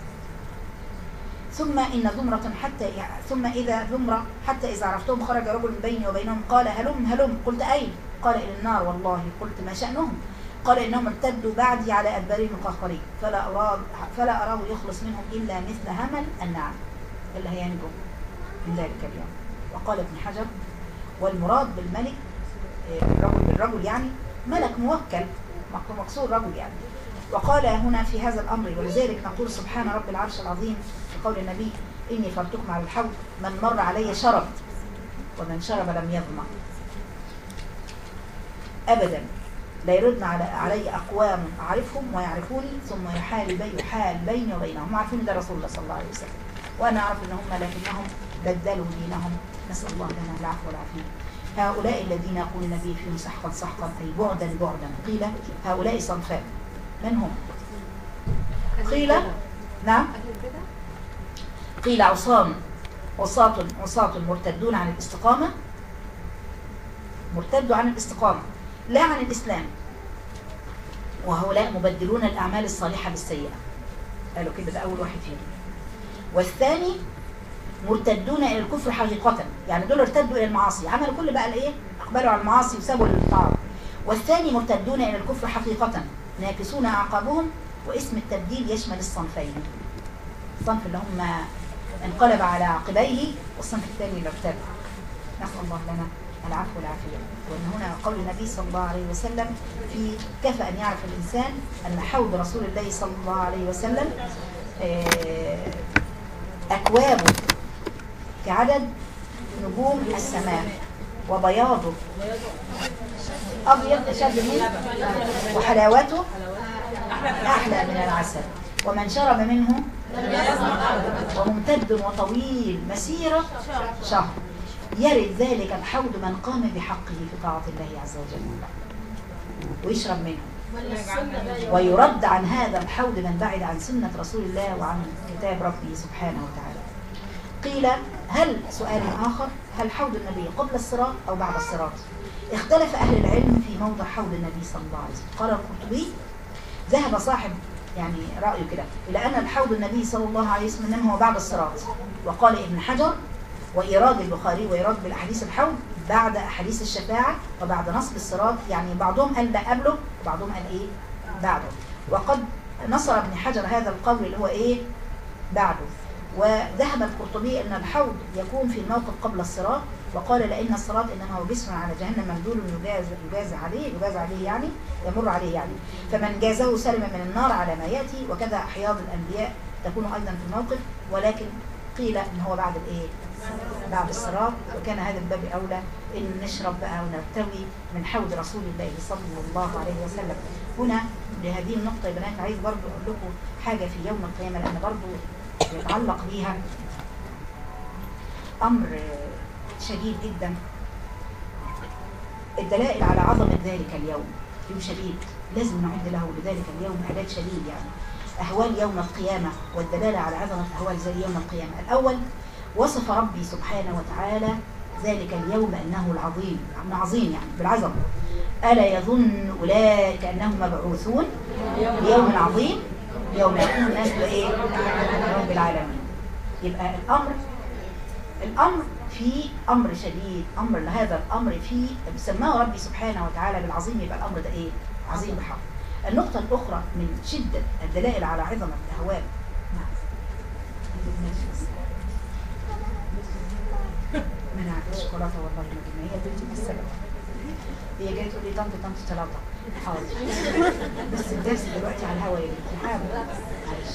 ثم إذا زمرة حتى إذا عرفتهم خرج رجل من بيني وبينهم قال هلم هلم، قلت أين؟ قال إلى النار والله. قلت ما شأنهم؟ قال إنهم ارتدوا بعدي على أدبارهم مقهقرين فلا أراه يخلص منهم إلا مثل همل النعم اللي هينجو من ذلك اليوم. وقال ابن حجر والمراد بالملك بالرجل يعني ملك موكل مقصود رجل يعني. وقال هنا في هذا الأمر ولذلك نقول سبحان رب العرش العظيم في قول النبي إني فرتكم على الحوض من مر علي شرب ومن شرب لم يظمأ أبدا. لا يردن علي أقوام أعرفهم ويعرفوني ثم يحال بيني وبينهم. هم عارفين ده رسول الله صلى الله عليه وسلم وأنا أعرف أنهم لكنهم بدلوا دينهم، نسأل الله لنا العفو والعافية. هؤلاء الذين يقول النبي فيهم سحقا سحقا أي بعدا بعدا. قيل هؤلاء صنفان، من هم؟ قيل نعم، قيل عصاة مرتدون عن الاستقامة، مرتدوا عن الاستقامة لا عن الإسلام، وهؤلاء مبدلون الأعمال الصالحة بالسيئة. قالوا كده ده أول واحد فيهم. والثاني مرتدون إلى الكفر حقيقة، يعني دول ارتدوا إلى المعاصي، عملوا كل بقى الإيه؟ أقبلوا على المعاصي وسابوا الطاعة. والثاني مرتدون إلى الكفر حقيقة ناكسون أعقابهم. واسم التبديل يشمل الصنفين، الصنف اللي هم انقلب على عقبيه، والصنف الثاني اللي ارتد. نسأل الله لنا العفو والعافية. وأن هنا قول النبي صلى الله عليه وسلم في كفى أن يعرف الإنسان أن حوض رسول الله صلى الله عليه وسلم أكوابه كعدد نجوم السماء، وبياضه أبيض أشد منه، وحلاوته أحلى من العسل، ومن شرب منه وممتد وطويل مسيرة شهر، يرد ذلك الحوض من قام بحقه في طاعة الله عز وجل ويشرب منه، ويرد عن هذا الحوض من بعد عن سنة رسول الله وعن كتاب ربه سبحانه وتعالى. قيل هل سؤال آخر، هل حوض النبي قبل الصراط أو بعد الصراط؟ اختلف أهل العلم في موضع حوض النبي صلى الله عليه وسلم. قال القرطبي ذهب صاحب يعني رأيه كده إلى أن الحوض النبي صلى الله عليه وسلم إنما هو بعد الصراط، وقال ابن حجر وإيراد البخاري وإيراد بالأحاديث الحوض بعد أحاديث الشفاعة وبعد نصب الصراط، يعني بعضهم قال لا قبله وبعضهم قال إيه بعده، وقد نصر ابن حجر هذا القول اللي هو إيه بعده. وذهب القرطبي أن الحوض يكون في الموقف قبل الصراط، وقال لأن الصراط إنما هو جسر على جهنم ممدود يجاز عليه يعني يمر عليه يعني، فمن جازه سلم من النار على ما يأتي، وكذا أحياض الأنبياء تكون أيضا في الموقف، ولكن قيل إن هو بعد الإيه بعد الصراط، وكان هذا الباب أولى إن نشرب بقى ونرتوي من حوض رسول الله صلى الله عليه وسلم. هنا لهذه النقطة يا بنات عايز برضو أقول لكم حاجة في يوم القيامة، لأن برضو يتعلق بيها أمر شديد جدا. الدلائل على عظمة ذلك اليوم يوم شديد، لازم نعد له لذلك اليوم إعداد شديد. يعني أهوال يوم القيامة والدلالة على عظمة أهوال زي يوم القيامة. الأول وصف ربي سبحانه وتعالى ذلك اليوم أنه العظيم، عظيم يعني بالعظمة. ألا يظن أولئك أنهم مبعوثون ليوم عظيم يوم يكون الناس بإيه رب العالمين. يبقى الأمر في أمر شديد، أمر لهذا الأمر فيه سماه ربي سبحانه وتعالى بالعظيم، يبقى الأمر ده إيه عظيم بحق. النقطة الأخرى من شدة الدلائل على عظمة الأهوال. منعت الشوكولاتة والله ما هي بنتي من السبب، هي جايه تقول لي طنط ثلاثة. حاضر بس الدرس دلوقتي على الهوا يا بنتي، حاضر معلش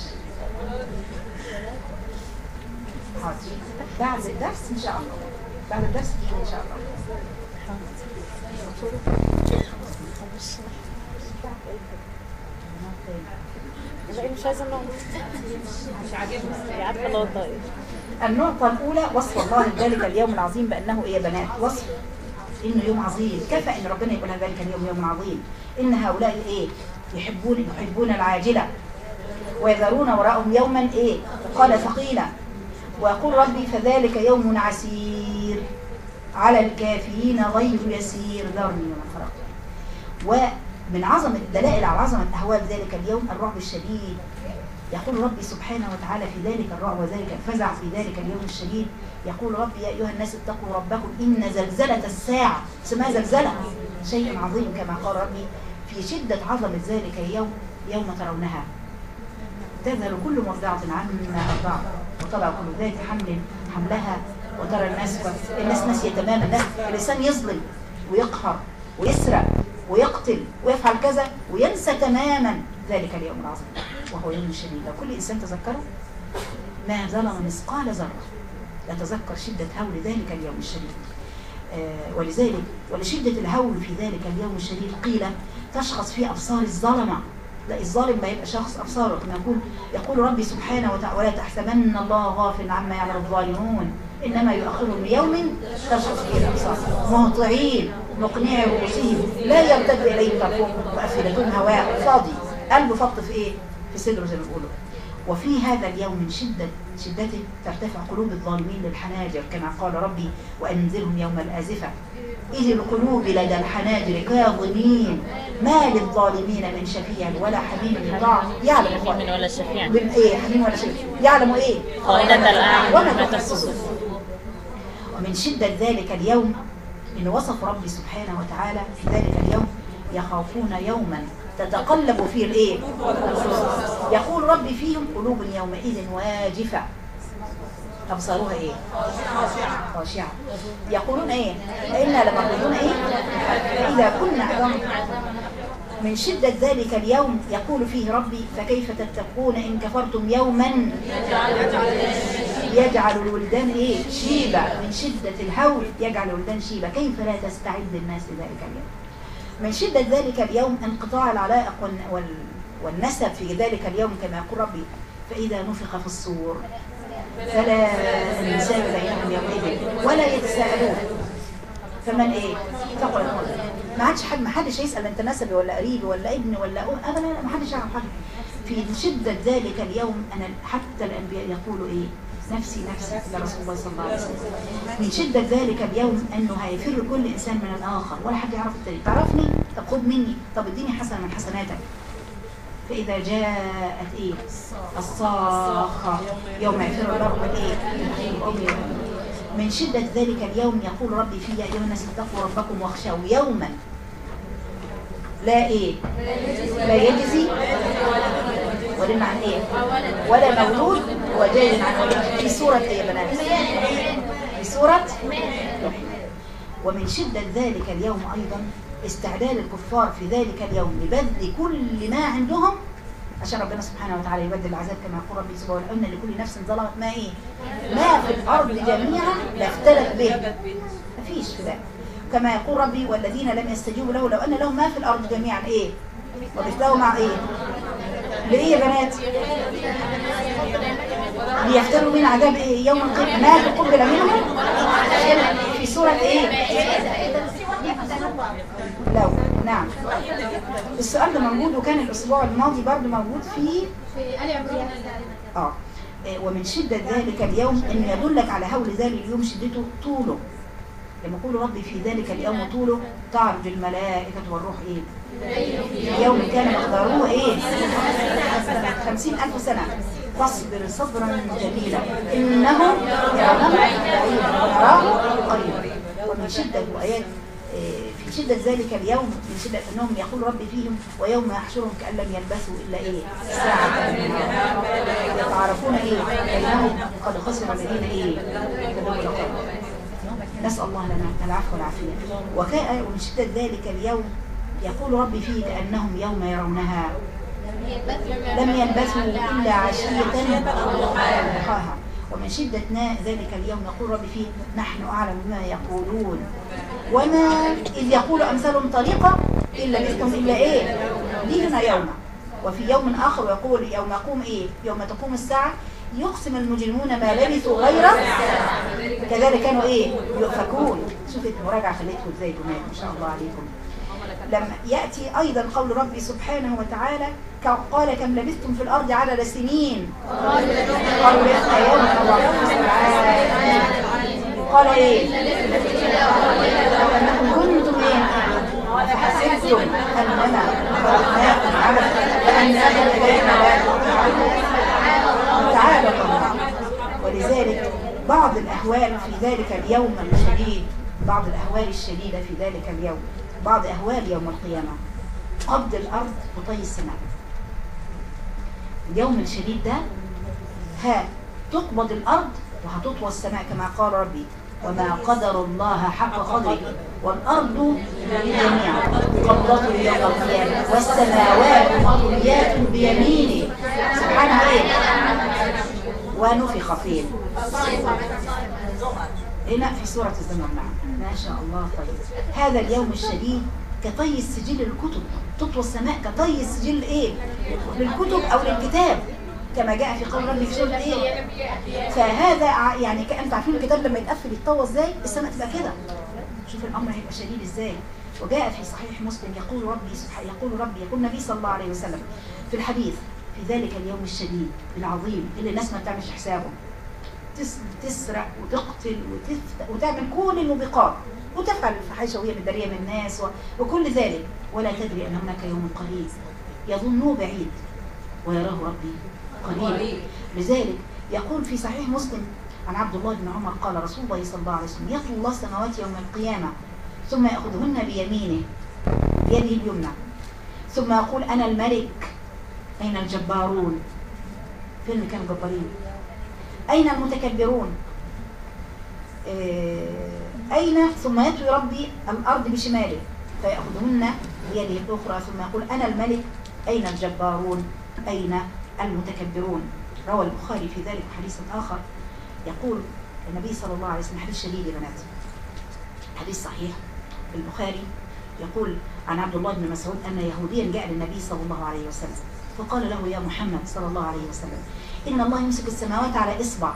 حاضر بعد الدرس ان شاء الله، بعد الدرس ان شاء الله. مش عايزه نقعد مش عاجبني عارفه لو طيب. النقطة الأولى وصف الله ذلك اليوم العظيم بأنه إيه يا بنات؟ وصف إنه يوم عظيم، كفى إن ربنا يقول ذلك اليوم يوم عظيم. إن هؤلاء إيه؟ يحبون العاجلة ويذرون وراءهم يوما إيه؟ قال ثقيلا، ويقول ربي فذلك يوم عسير على الكافرين غير يسير ذرني ومن خلقت. ومن عظمة الدلائل على عظمة أهوال ذلك اليوم الرعب الشديد. يقول ربي سبحانه وتعالى في ذلك الرعب وذلك الفزع في ذلك اليوم الشديد، يقول ربي يا أيها الناس اتقوا ربكم إن زلزلة الساعة اسمها زلزلة شيء عظيم، كما قال ربي في شدة عظمة ذلك اليوم يوم ترونها تذهل كل مرضعة عما أرضعت وطلع كل ذات حمل حملها وترى الناس ناسية تماما. الإنسان يظلم ويقهر ويسرق ويقتل ويفعل كذا وينسى تماما ذلك اليوم العظيم وهو يوم شديد. لو كل إنسان تذكره ما ظلم مثقال ذرة يتذكر شدة هول ذلك اليوم الشديد. ولذلك ولشدة الهول في ذلك اليوم الشديد قيل تشخص فيه أبصار الظلمة. لا الظالم ما يبقى شخص أبصاره كما يقول ربي سبحانه وتعالى ولا تحسبن الله غافل عما يعمل الظالمون إنما يؤخرهم ليوم تشخص فيه الأبصار مهطعين مقنعي رؤوسهم لا يرتد إليهم طرفهم وأفئدتهم هواء فاضي، قلبه فط في إيه؟ في صدره زي ما بيقولوا. وفي هذا اليوم من شدته ترتفع قلوب الظالمين للحناجر كما قال ربي وأنذرهم يوم الآزفة إذ القلوب لدى الحناجر كاظمين ما للظالمين من شفيع ولا حميم يطاع يعلم حميم ولا شفيع إيه حميم ولا شفيع يعلم إيه خائنة الأعين وما تخفي الصدور. ومن شدة ذلك اليوم إن وصف ربي سبحانه وتعالى في ذلك اليوم يخافون يوما تتقلب فيه الإيه؟ يقول ربي فيهم قلوب يومئذ واجفة أبصارها إيه؟ خاشعة. يقولون إيه؟ إنا لمردودون إيه؟ فإذا كنا عظام. من شدة ذلك اليوم يقول فيه ربي فكيف تتقون إن كفرتم يوما يجعل الولدان إيه؟ شيبة. من شدة الهول يجعل الولدان شيبة. كيف لا تستعد الناس لذلك اليوم؟ من شدة ذلك اليوم انقطاع العلائق والنسب في ذلك اليوم كما يقول ربي فإذا نفخ في الصور فلا أنساب بينهم يومئذ ولا يتساءلون. فمن ايه؟ ثقل الموازين. ما حدش هيسأل انت نسبي ولا قريبي ولا ابني ولا ام ابدا، ما حدش يعرف حاجه. في شدة ذلك اليوم أنا حتى الأنبياء يقولوا إيه؟ نفسي نفسي لرسول الله صلى الله عليه وسلم. من شدة ذلك اليوم أنه هيفر كل إنسان من الآخر ولا حد يعرف التاني. تعرفني؟ طب خد مني، طب اديني حسنة من حسناتك. فإذا جاءت إيه؟ الصاخة يوم يفر المرء من إيه؟ من شدة ذلك اليوم يقول ربي فيه يا أيها الناس اتقوا ربكم واخشوا يوما لا إيه؟ لا يجزي ولما عن إيه؟ ولا مولود هو جاز عن ولده. في سورة إيه يا بنات؟ في سورة. ومن شدة ذلك اليوم أيضا استعداد الكفار في ذلك اليوم لبذل كل ما عندهم عشان ربنا سبحانه وتعالى يبدل العذاب كما يقول ربي سبحانه وتعالى لكل نفس ظلمت ما إيه؟ ما في الأرض جميعا لافترت به. مفيش في ذلك. كما يقول ربي والذين لم يستجيبوا له لو أن لهم ما في الأرض جميعا إيه؟ وبيفتروا مع إيه؟ ليه يا بنات؟ ليفتروا من عذاب إيه؟ يوم القيامة ما تقبل منهم في سورة إيه؟ لو نعم السؤال ده موجود وكان الأسبوع الماضي برضه موجود في آل عمران. ومن شدة ذلك اليوم إن يدلك على هول ذلك اليوم شدته طوله. لما يقول ربي في ذلك اليوم طوله تعرج الملائكة والروح إيه؟ يوم كان مقداره إيه؟ 50,000 سنة. فاصبر صبرا جميلا إنهم يرونه بعيدا ونراه قريبا. ومن شدة وآيات في شدة ذلك اليوم من شدة أنهم يقول ربي فيهم ويوم يحشرهم كأن لم يلبثوا إلا إيه؟ ساعة يتعارفون إيه؟ بينهم قد خسر الذين إيه؟ نسأل الله لنا العفو والعافية. ومن شدة ذلك اليوم يقول ربي فيه كأنهم يوم يرونها لم يلبثوا إلا عشية ضحاها. ومن شدة ذلك اليوم يقول ربي فيه نحن أعلم بما يقولون وما إذ يقول أمثالهم طريقة إلا مثلهم إلا إيه؟ لينا يوم. وفي يوم آخر يقول يوم يقوم إيه؟ يوم تقوم الساعة يقسم المجرمون ما لبثوا غير كذلك كانوا إيه؟ يؤفكون. شوفت المراجعة خليتكم إزاي كمان ما شاء الله عليكم. لما يأتي أيضا قول ربي سبحانه وتعالى قال كم لبثتم في الأرض عدد سنين قالوا لبثنا يوما أو قال إيه أنكم كنتم إيه فحسبتم أننا خلقناكم عبثا وأنكم إلينا لا ترجعون تعالى الله. ولذلك بعض الأهوال في ذلك اليوم الشديد بعض الأهوال الشديدة في ذلك اليوم بعض أهوال يوم القيامة قبض الأرض وطي السماء. اليوم الشديد ده تقبض الأرض وهتطوى السماء كما قال ربي وما قدر الله حق قدره والأرض جميعا قبضته يوم القيامة والسماوات مطويات بيمينه سبحانه إيه ونفخ فيه هنا في سورة الزمر. نعم ما شاء الله. طيب هذا اليوم الشديد كطي السجل الكتب تطوى السماء كطي السجل ايه للكتب او للكتاب كما جاء في قول ربي في سورة ايه. فهذا يعني كأنتوا عارفين الكتاب لما يتقفل يتطوى ازاي السماء تبقى كده. شوف الامر هيبقى شديد ازاي. وجاء في صحيح مسلم يقول ربي سبحانه يقول النبي صلى الله عليه وسلم في الحديث في ذلك اليوم الشديد العظيم اللي الناس ما بتعملش حسابه تسرق وتقتل وتعمل كل الموبقات وتفعل الفحاشة وهي متدارية من الناس وكل ذلك ولا تدري أن هناك يوم قريب يظنه بعيد ويراه ربي قريب. لذلك يقول في صحيح مسلم عن عبد الله بن عمر قال رسول الله صلى الله عليه وسلم يطوي الله السماوات يوم القيامة ثم يأخذهن بيمينه بيده اليمنى ثم يقول أنا الملك أين الجبارون؟ فين كانوا جبارين؟ أين المتكبرون؟ أين؟ ثم يطوي ربي الأرض بشماله فيأخذهن بيده الأخرى ثم يقول أنا الملك. أين الجبارون؟ أين المتكبرون؟ روى البخاري في ذلك حديث آخر يقول النبي صلى الله عليه وسلم، حديث شديد يا بنات، حديث صحيح في البخاري، يقول عن عبد الله بن مسعود أن يهوديا جاء للنبي صلى الله عليه وسلم فقال له يا محمد صلى الله عليه وسلم إن الله يمسك السماوات على إصبع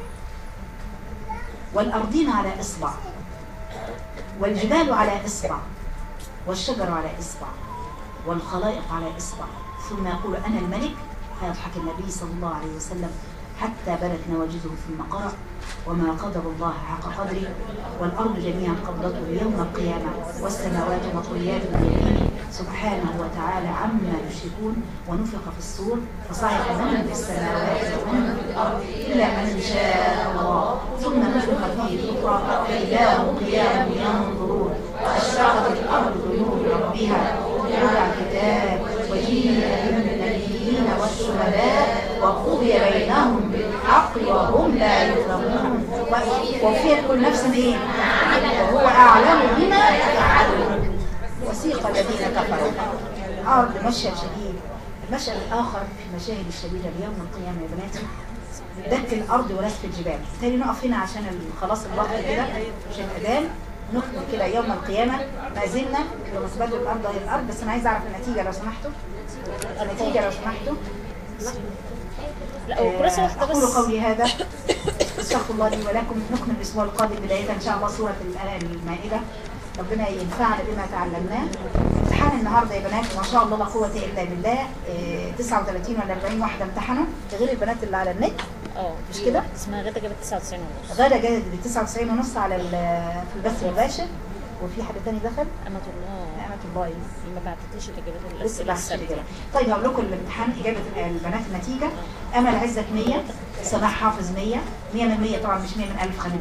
والأرضين على إصبع والجبال على إصبع والشجر على إصبع والخلائق على إصبع ثم يقول أنا الملك. فيضحك النبي صلى الله عليه وسلم حتى بدت نواجذه ثم قرأ وما قدر الله حق قدره والأرض جميعا قبضته يوم القيامة والسماوات مطويات بيمينه سبحانه وتعالى عما يشركون. ونفخ في الصور فصعق من في السماوات ومن في الأرض إلا من شاء الله ثم نفخ فيه الأخرى فإذا هم قيام ينظرون وأشرقت الأرض بنور ربها ووضع الكتاب وجيء بالنبيين والشهداء وقضي بينهم بالحق وهم لا يظلمون ووفيت كل نفس ايه؟ وهو اعلم بما يفعلون. وسيق الذين كفروا ارض مشهد شديد. المشهد الاخر في المشاهد الشديده ليوم القيامه يا بناتي دك الارض ولف الجبال. بالتالي نقف هنا عشان خلاص الوقت كده عشان الاذان نكمل كده يوم القيامه. ما زلنا بمثبت الارض هي الارض، بس انا عايزه اعرف النتيجه لو سمحتوا. النتيجه لو سمحتوا. لا وكراسة واحدة بس. أقول قولي هذا استغفر الله لي ولكم. نكمل الأسبوع القادم بداية إن شاء الله سورة المائدة. ربنا ينفعنا بما تعلمناه. امتحان النهارده يا بنات ما شاء الله لا قوة إلا بالله 39 ولا 40 واحدة امتحنوا غير البنات اللي على النت. مش كده؟ اسمها غدا جابت 99 ونص. غدا جابت 99 ونص على في البث المباشر. وفي حد تاني دخل؟ أمة الله. الله ما بعتتليش الإجابات لسه بعتت. طيب هقول لكم الامتحان إجابة البنات النتيجة. أمل عزت 100، سماح حافظ 100 100 طبعا مش 100 من 1000 خلي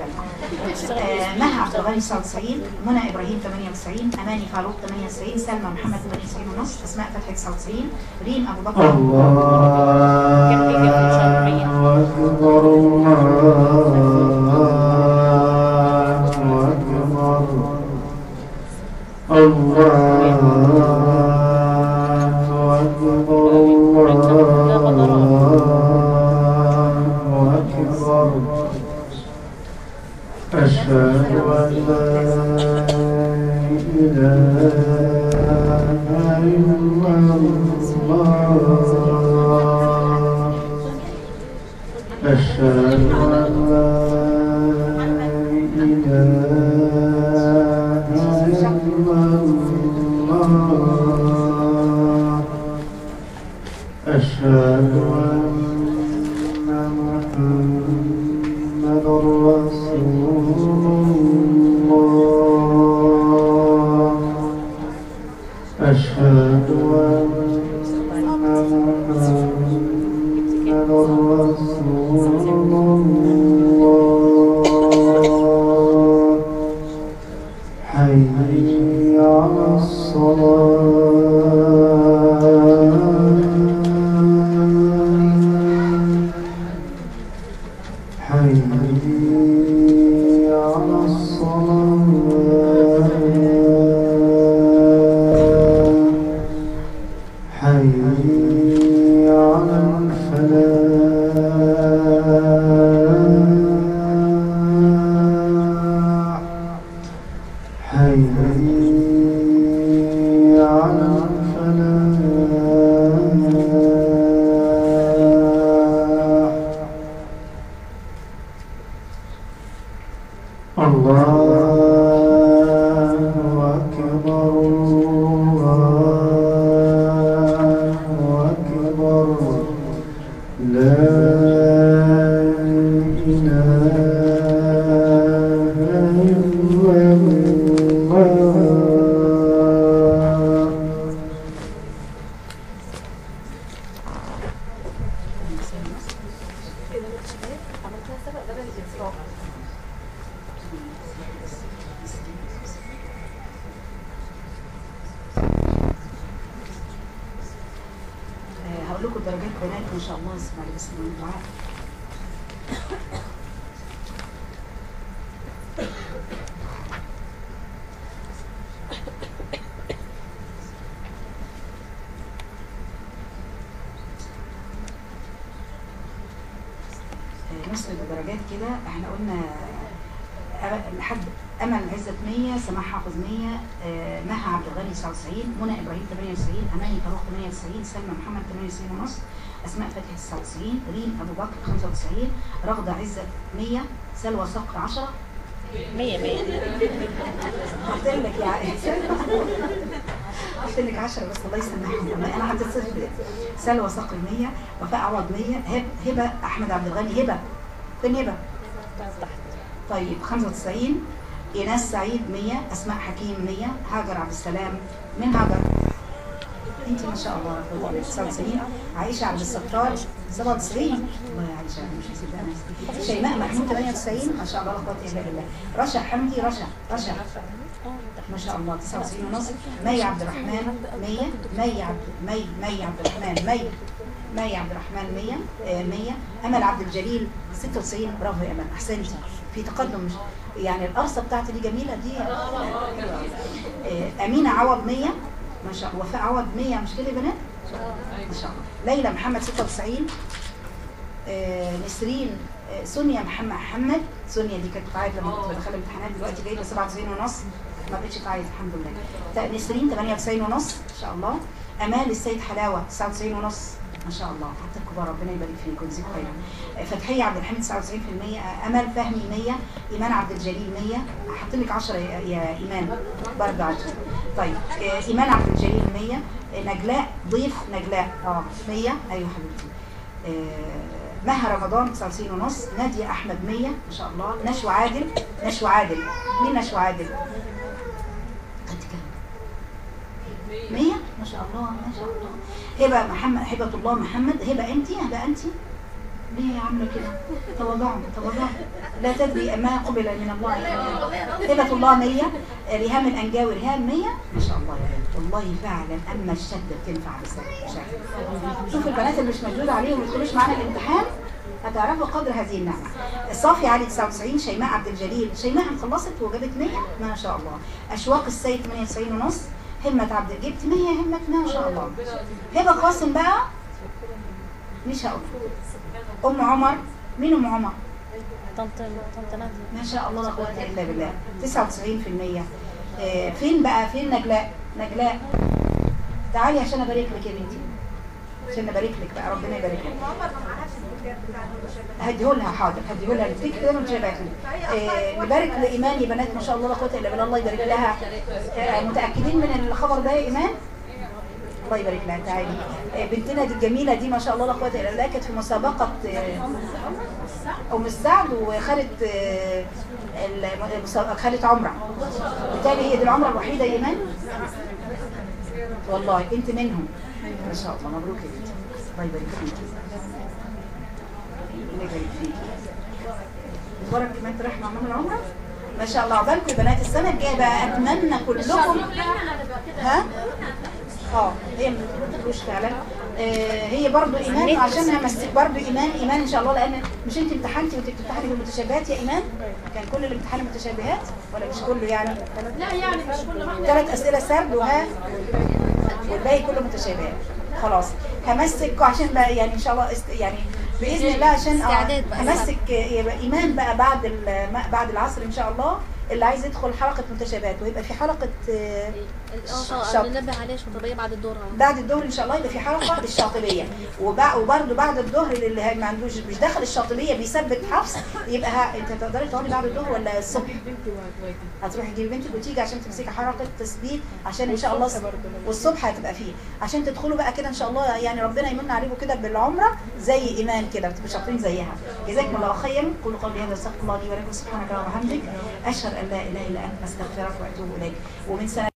بالك. مها عبد الغني 99، منى إبراهيم 98، أماني فاروق 98، سلمى محمد 98 ونص، أسماء فتحي 99، ريم أبو بكر. هقول لكم درجات بنات ما شاء الله. اسمع بس من الدعاء. نصف الدرجات كده احنا قلنا لحد امل عزت 100، سماح حافظ 100، مها عبد الغني 99، منى ابراهيم 98، اماني فاروق 98، سلمى محمد 98 ونص، اسماء فتحي 99، ريم ابو بكر 95، رغده عزت 100، سلوى صقر 10. 100 قلت لك يا قلت لك 10 بس الله يسامحهم، انا حطيت صفر. سلوى صقر 100، وفاء عوض 100، هبه احمد عبد الغني، هبه فين هبه؟ طيب 95، ايناس سعيد 100، اسماء حكيم 100، هاجر عبد السلام. من هاجر؟ انت ما شاء الله 99، عائشه عبد الستار 97، الله يا عائشه مش مصدقه نفسي. شيماء محمود 98، ما شاء الله لا قوه الا بالله. رشا حمدي، رشا ما شاء الله 99 ونص. مي عبد الرحمن 100، مي عبد الرحمن 100. امل عبد الجليل 96، برافو يا امل احسنتي في تقدم، مش يعني القرصه بتاعتي دي جميله دي. امينه عوض 100 ما شاء الله. وفاء عوض 100 مش كده يا بنات؟ ما شاء الله. ليلى محمد 96، نسرين سونيا محمد. سونيا دي كانت بتعيط لما كنت بدخل الامتحانات، دلوقتي جايبه 97 ونص، ما بقتش تعيط الحمد لله. نسرين 98 ونص ما شاء الله. امال السيد حلاوه 99 ونص ما شاء الله، حتى الكبار ربنا يبارك فيكم ويجزيكم خيرا. فتحيه عبد الحميد 99%، امل فهمي 100، ايمان عبد الجليل 100. هحط لك 10 يا ايمان برضه 10. طيب ايمان عبد الجليل 100، نجلاء ضيف نجلاء 100. ايوه حبيبتي. مها رمضان 99 ونص. ناديه احمد 100 ما شاء الله. نشوى عادل مين نشوى عادل؟ قد كام؟ 100 ما شاء الله ما شاء الله. هبه الله محمد. هبه انت ليه عامله كده؟ تواضعوا لا تدري ما قبل من الله. هبه الله 100. ريهام الانجاوي 100 ما شاء الله يا بنت، والله فعلا اما الشده بتنفع بس. شوف البنات اللي مش مجدود عليهم ما يدخلوش معانا الامتحان هتعرفوا قدر هذه النعمه. صافي علي 99، شيماء عبد الجليل. شيماء خلصت وجابت 100 ما شاء الله. اشواق السيد 98 ونص. همة عبد جبت 100 همة ما شاء الله. هبه قاسم بقى مش هقول. ام عمر مين؟ ام عمر طنط نادية ما شاء الله لا قوه الا بالله 99%. فين نجلاء تعالي عشان ابارك لك يا بنتي، عشان ابارك لك بقى ربنا يبارك لك. هديهولها حاضر، هديهولها الفيك كده مش هيبقى نبارك لايمان يا بنات ما شاء الله لا قوه الا بالله، الله يبارك لها. متاكدين من الخبر ده يا ايمان؟ الله يبارك لها. تعالي بنتنا دي الجميله دي ما شاء الله لا قوه الا بالله، كانت في مسابقه ام السعد وخدت خدت عمره، بالتالي هي دي العمره الوحيده يا ايمان والله انت منهم ما شاء الله. مبروك يا بنتي، الله يبارك فيكي، الله يبارك فيكي. مبارك كمان رايح مع ماما العمره ما شاء الله. عقبالكم يا بنات السنه الجايه بقى اتمنى كلكم هي ما بتقولوش فعلا. هي برضو ايمان عشانها مسك برضو ايمان ان شاء الله، لان مش انت امتحنتي وانت بتمتحني بالمتشابهات يا ايمان؟ كان كل الامتحان متشابهات ولا مش كله يعني؟ لا يعني مش كل واحده 3 اسئله سرد والباقي كله متشابهات. خلاص همسك عشان بقى يعني ان شاء الله يعني باذن الله عشان همسك ايمان بقى بعد العصر ان شاء الله، اللي عايز يدخل حلقه متشابهات ويبقى في حلقه ننبه عليه شاطبيه بعد الظهر. بعد الظهر ان شاء الله يبقى في حلقه للشاطبيه، وبرده بعد الظهر اللي ما عندوش مش داخل الشاطبيه بيثبت حفظ، يبقى انت تقدري تقعدي بعد الظهر ولا الصبح؟ هتروحي تجيبي بنتك وتيجي عشان تمسكي حلقه تثبيت عشان ان شاء الله والصبح هتبقى فيه عشان تدخلوا بقى كده ان شاء الله، يعني ربنا يمن عليكم كده بالعمره زي ايمان كده بتبقوا شاطرين زيها. جزاكم الله خيرا. قولوا قولي هذا واستغفر الله لي ولكم سبحانك اللهم وبحمدك اشهد ان لا اله الا انت استغفرك واتوب اليك. ومن سنة